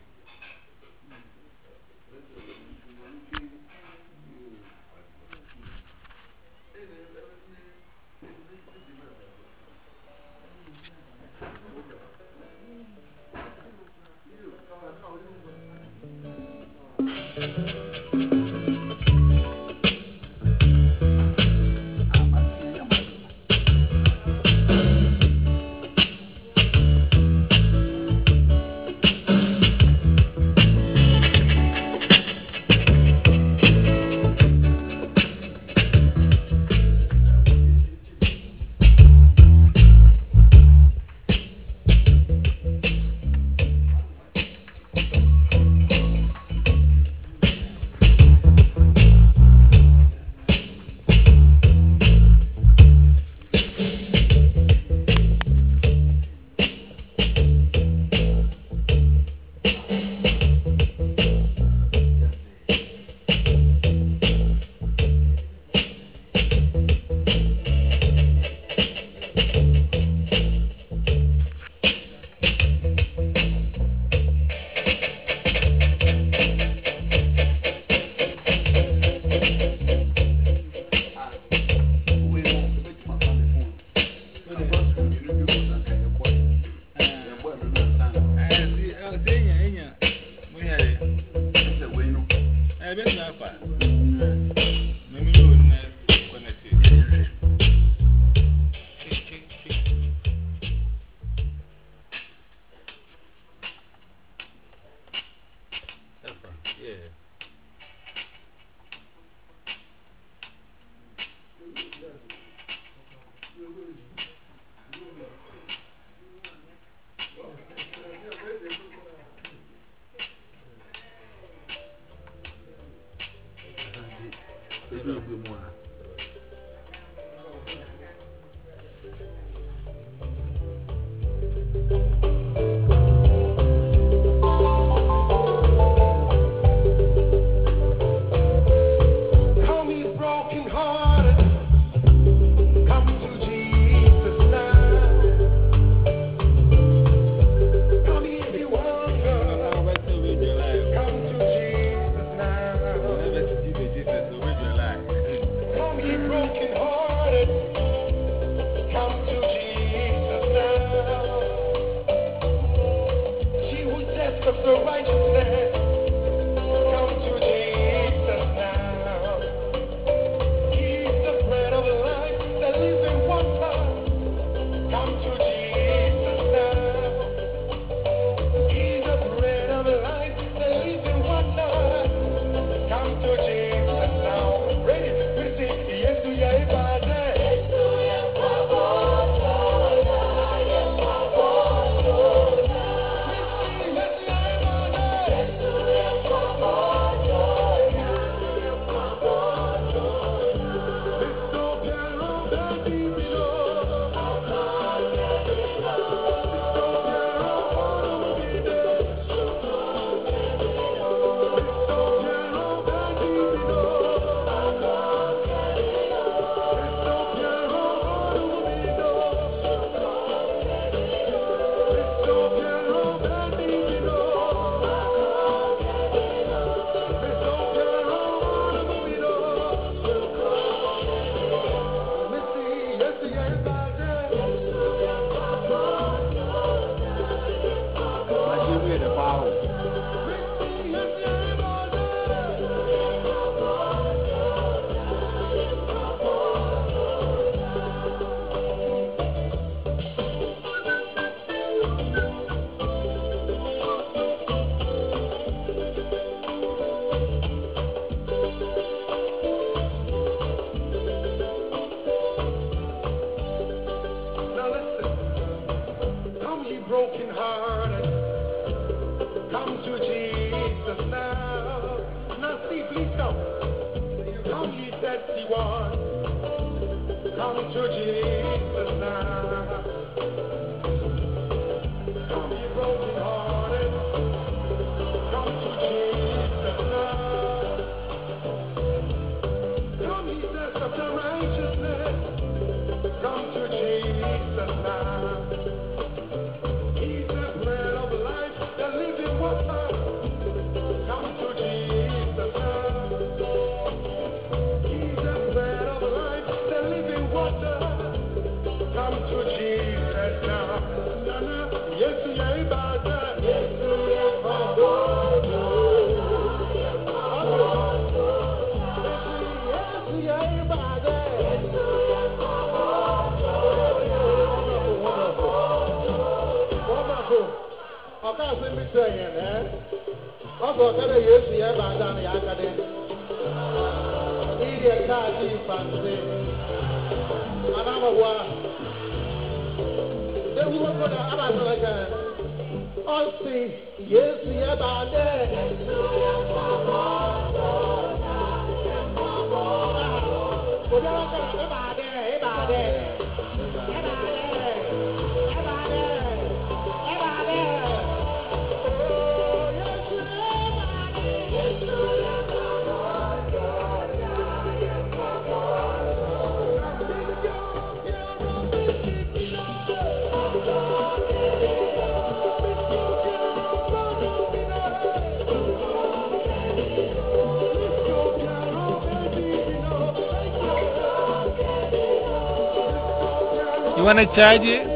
You want to charge it?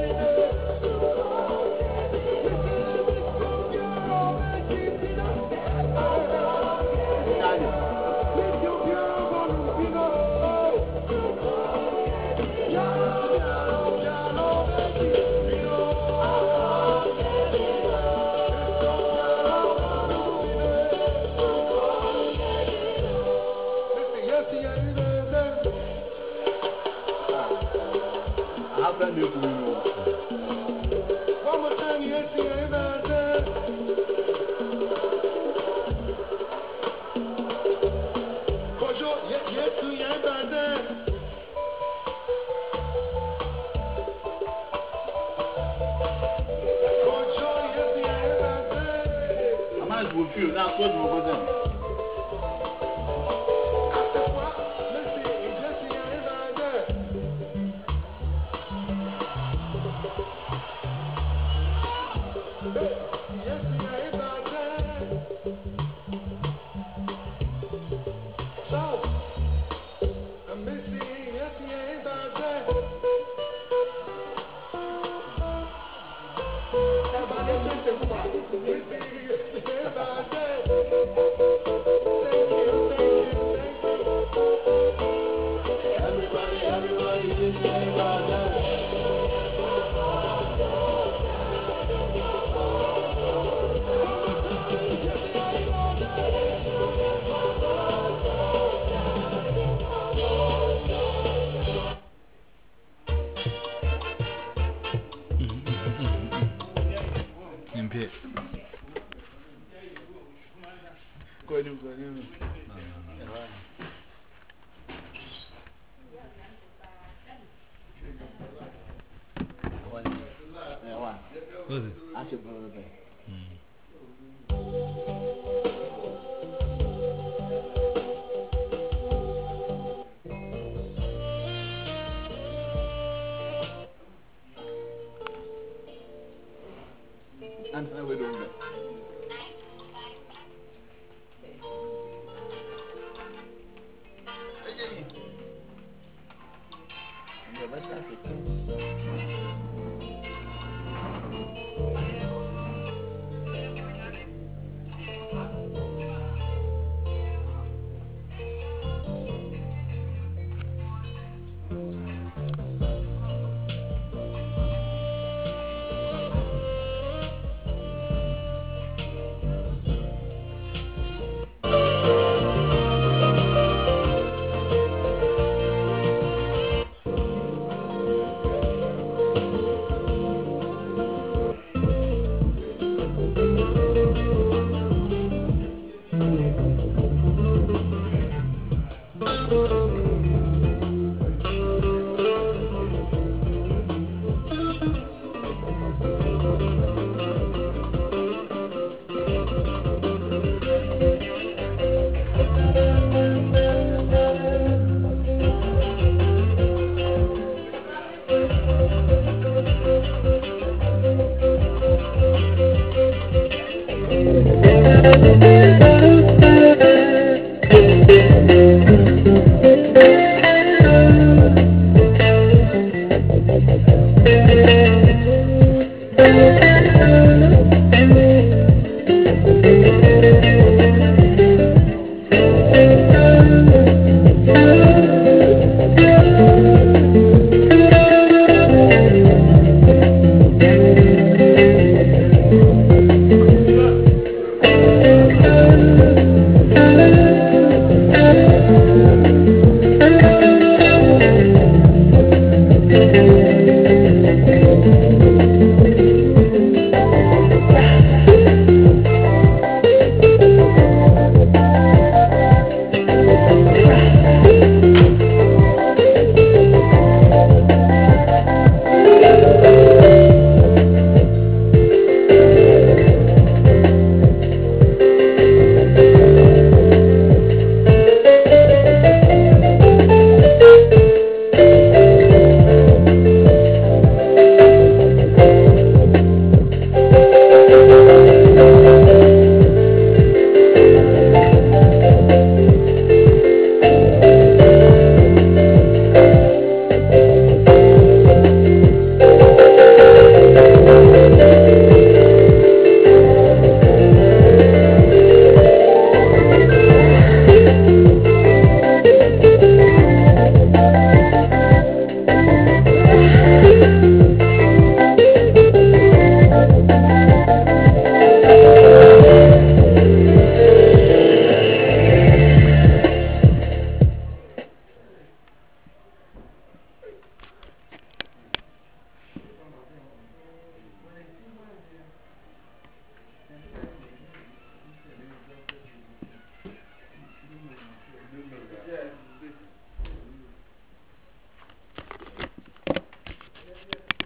Was it? I should blow the back. And how we doing that? Yeah, let's start it. Thank you.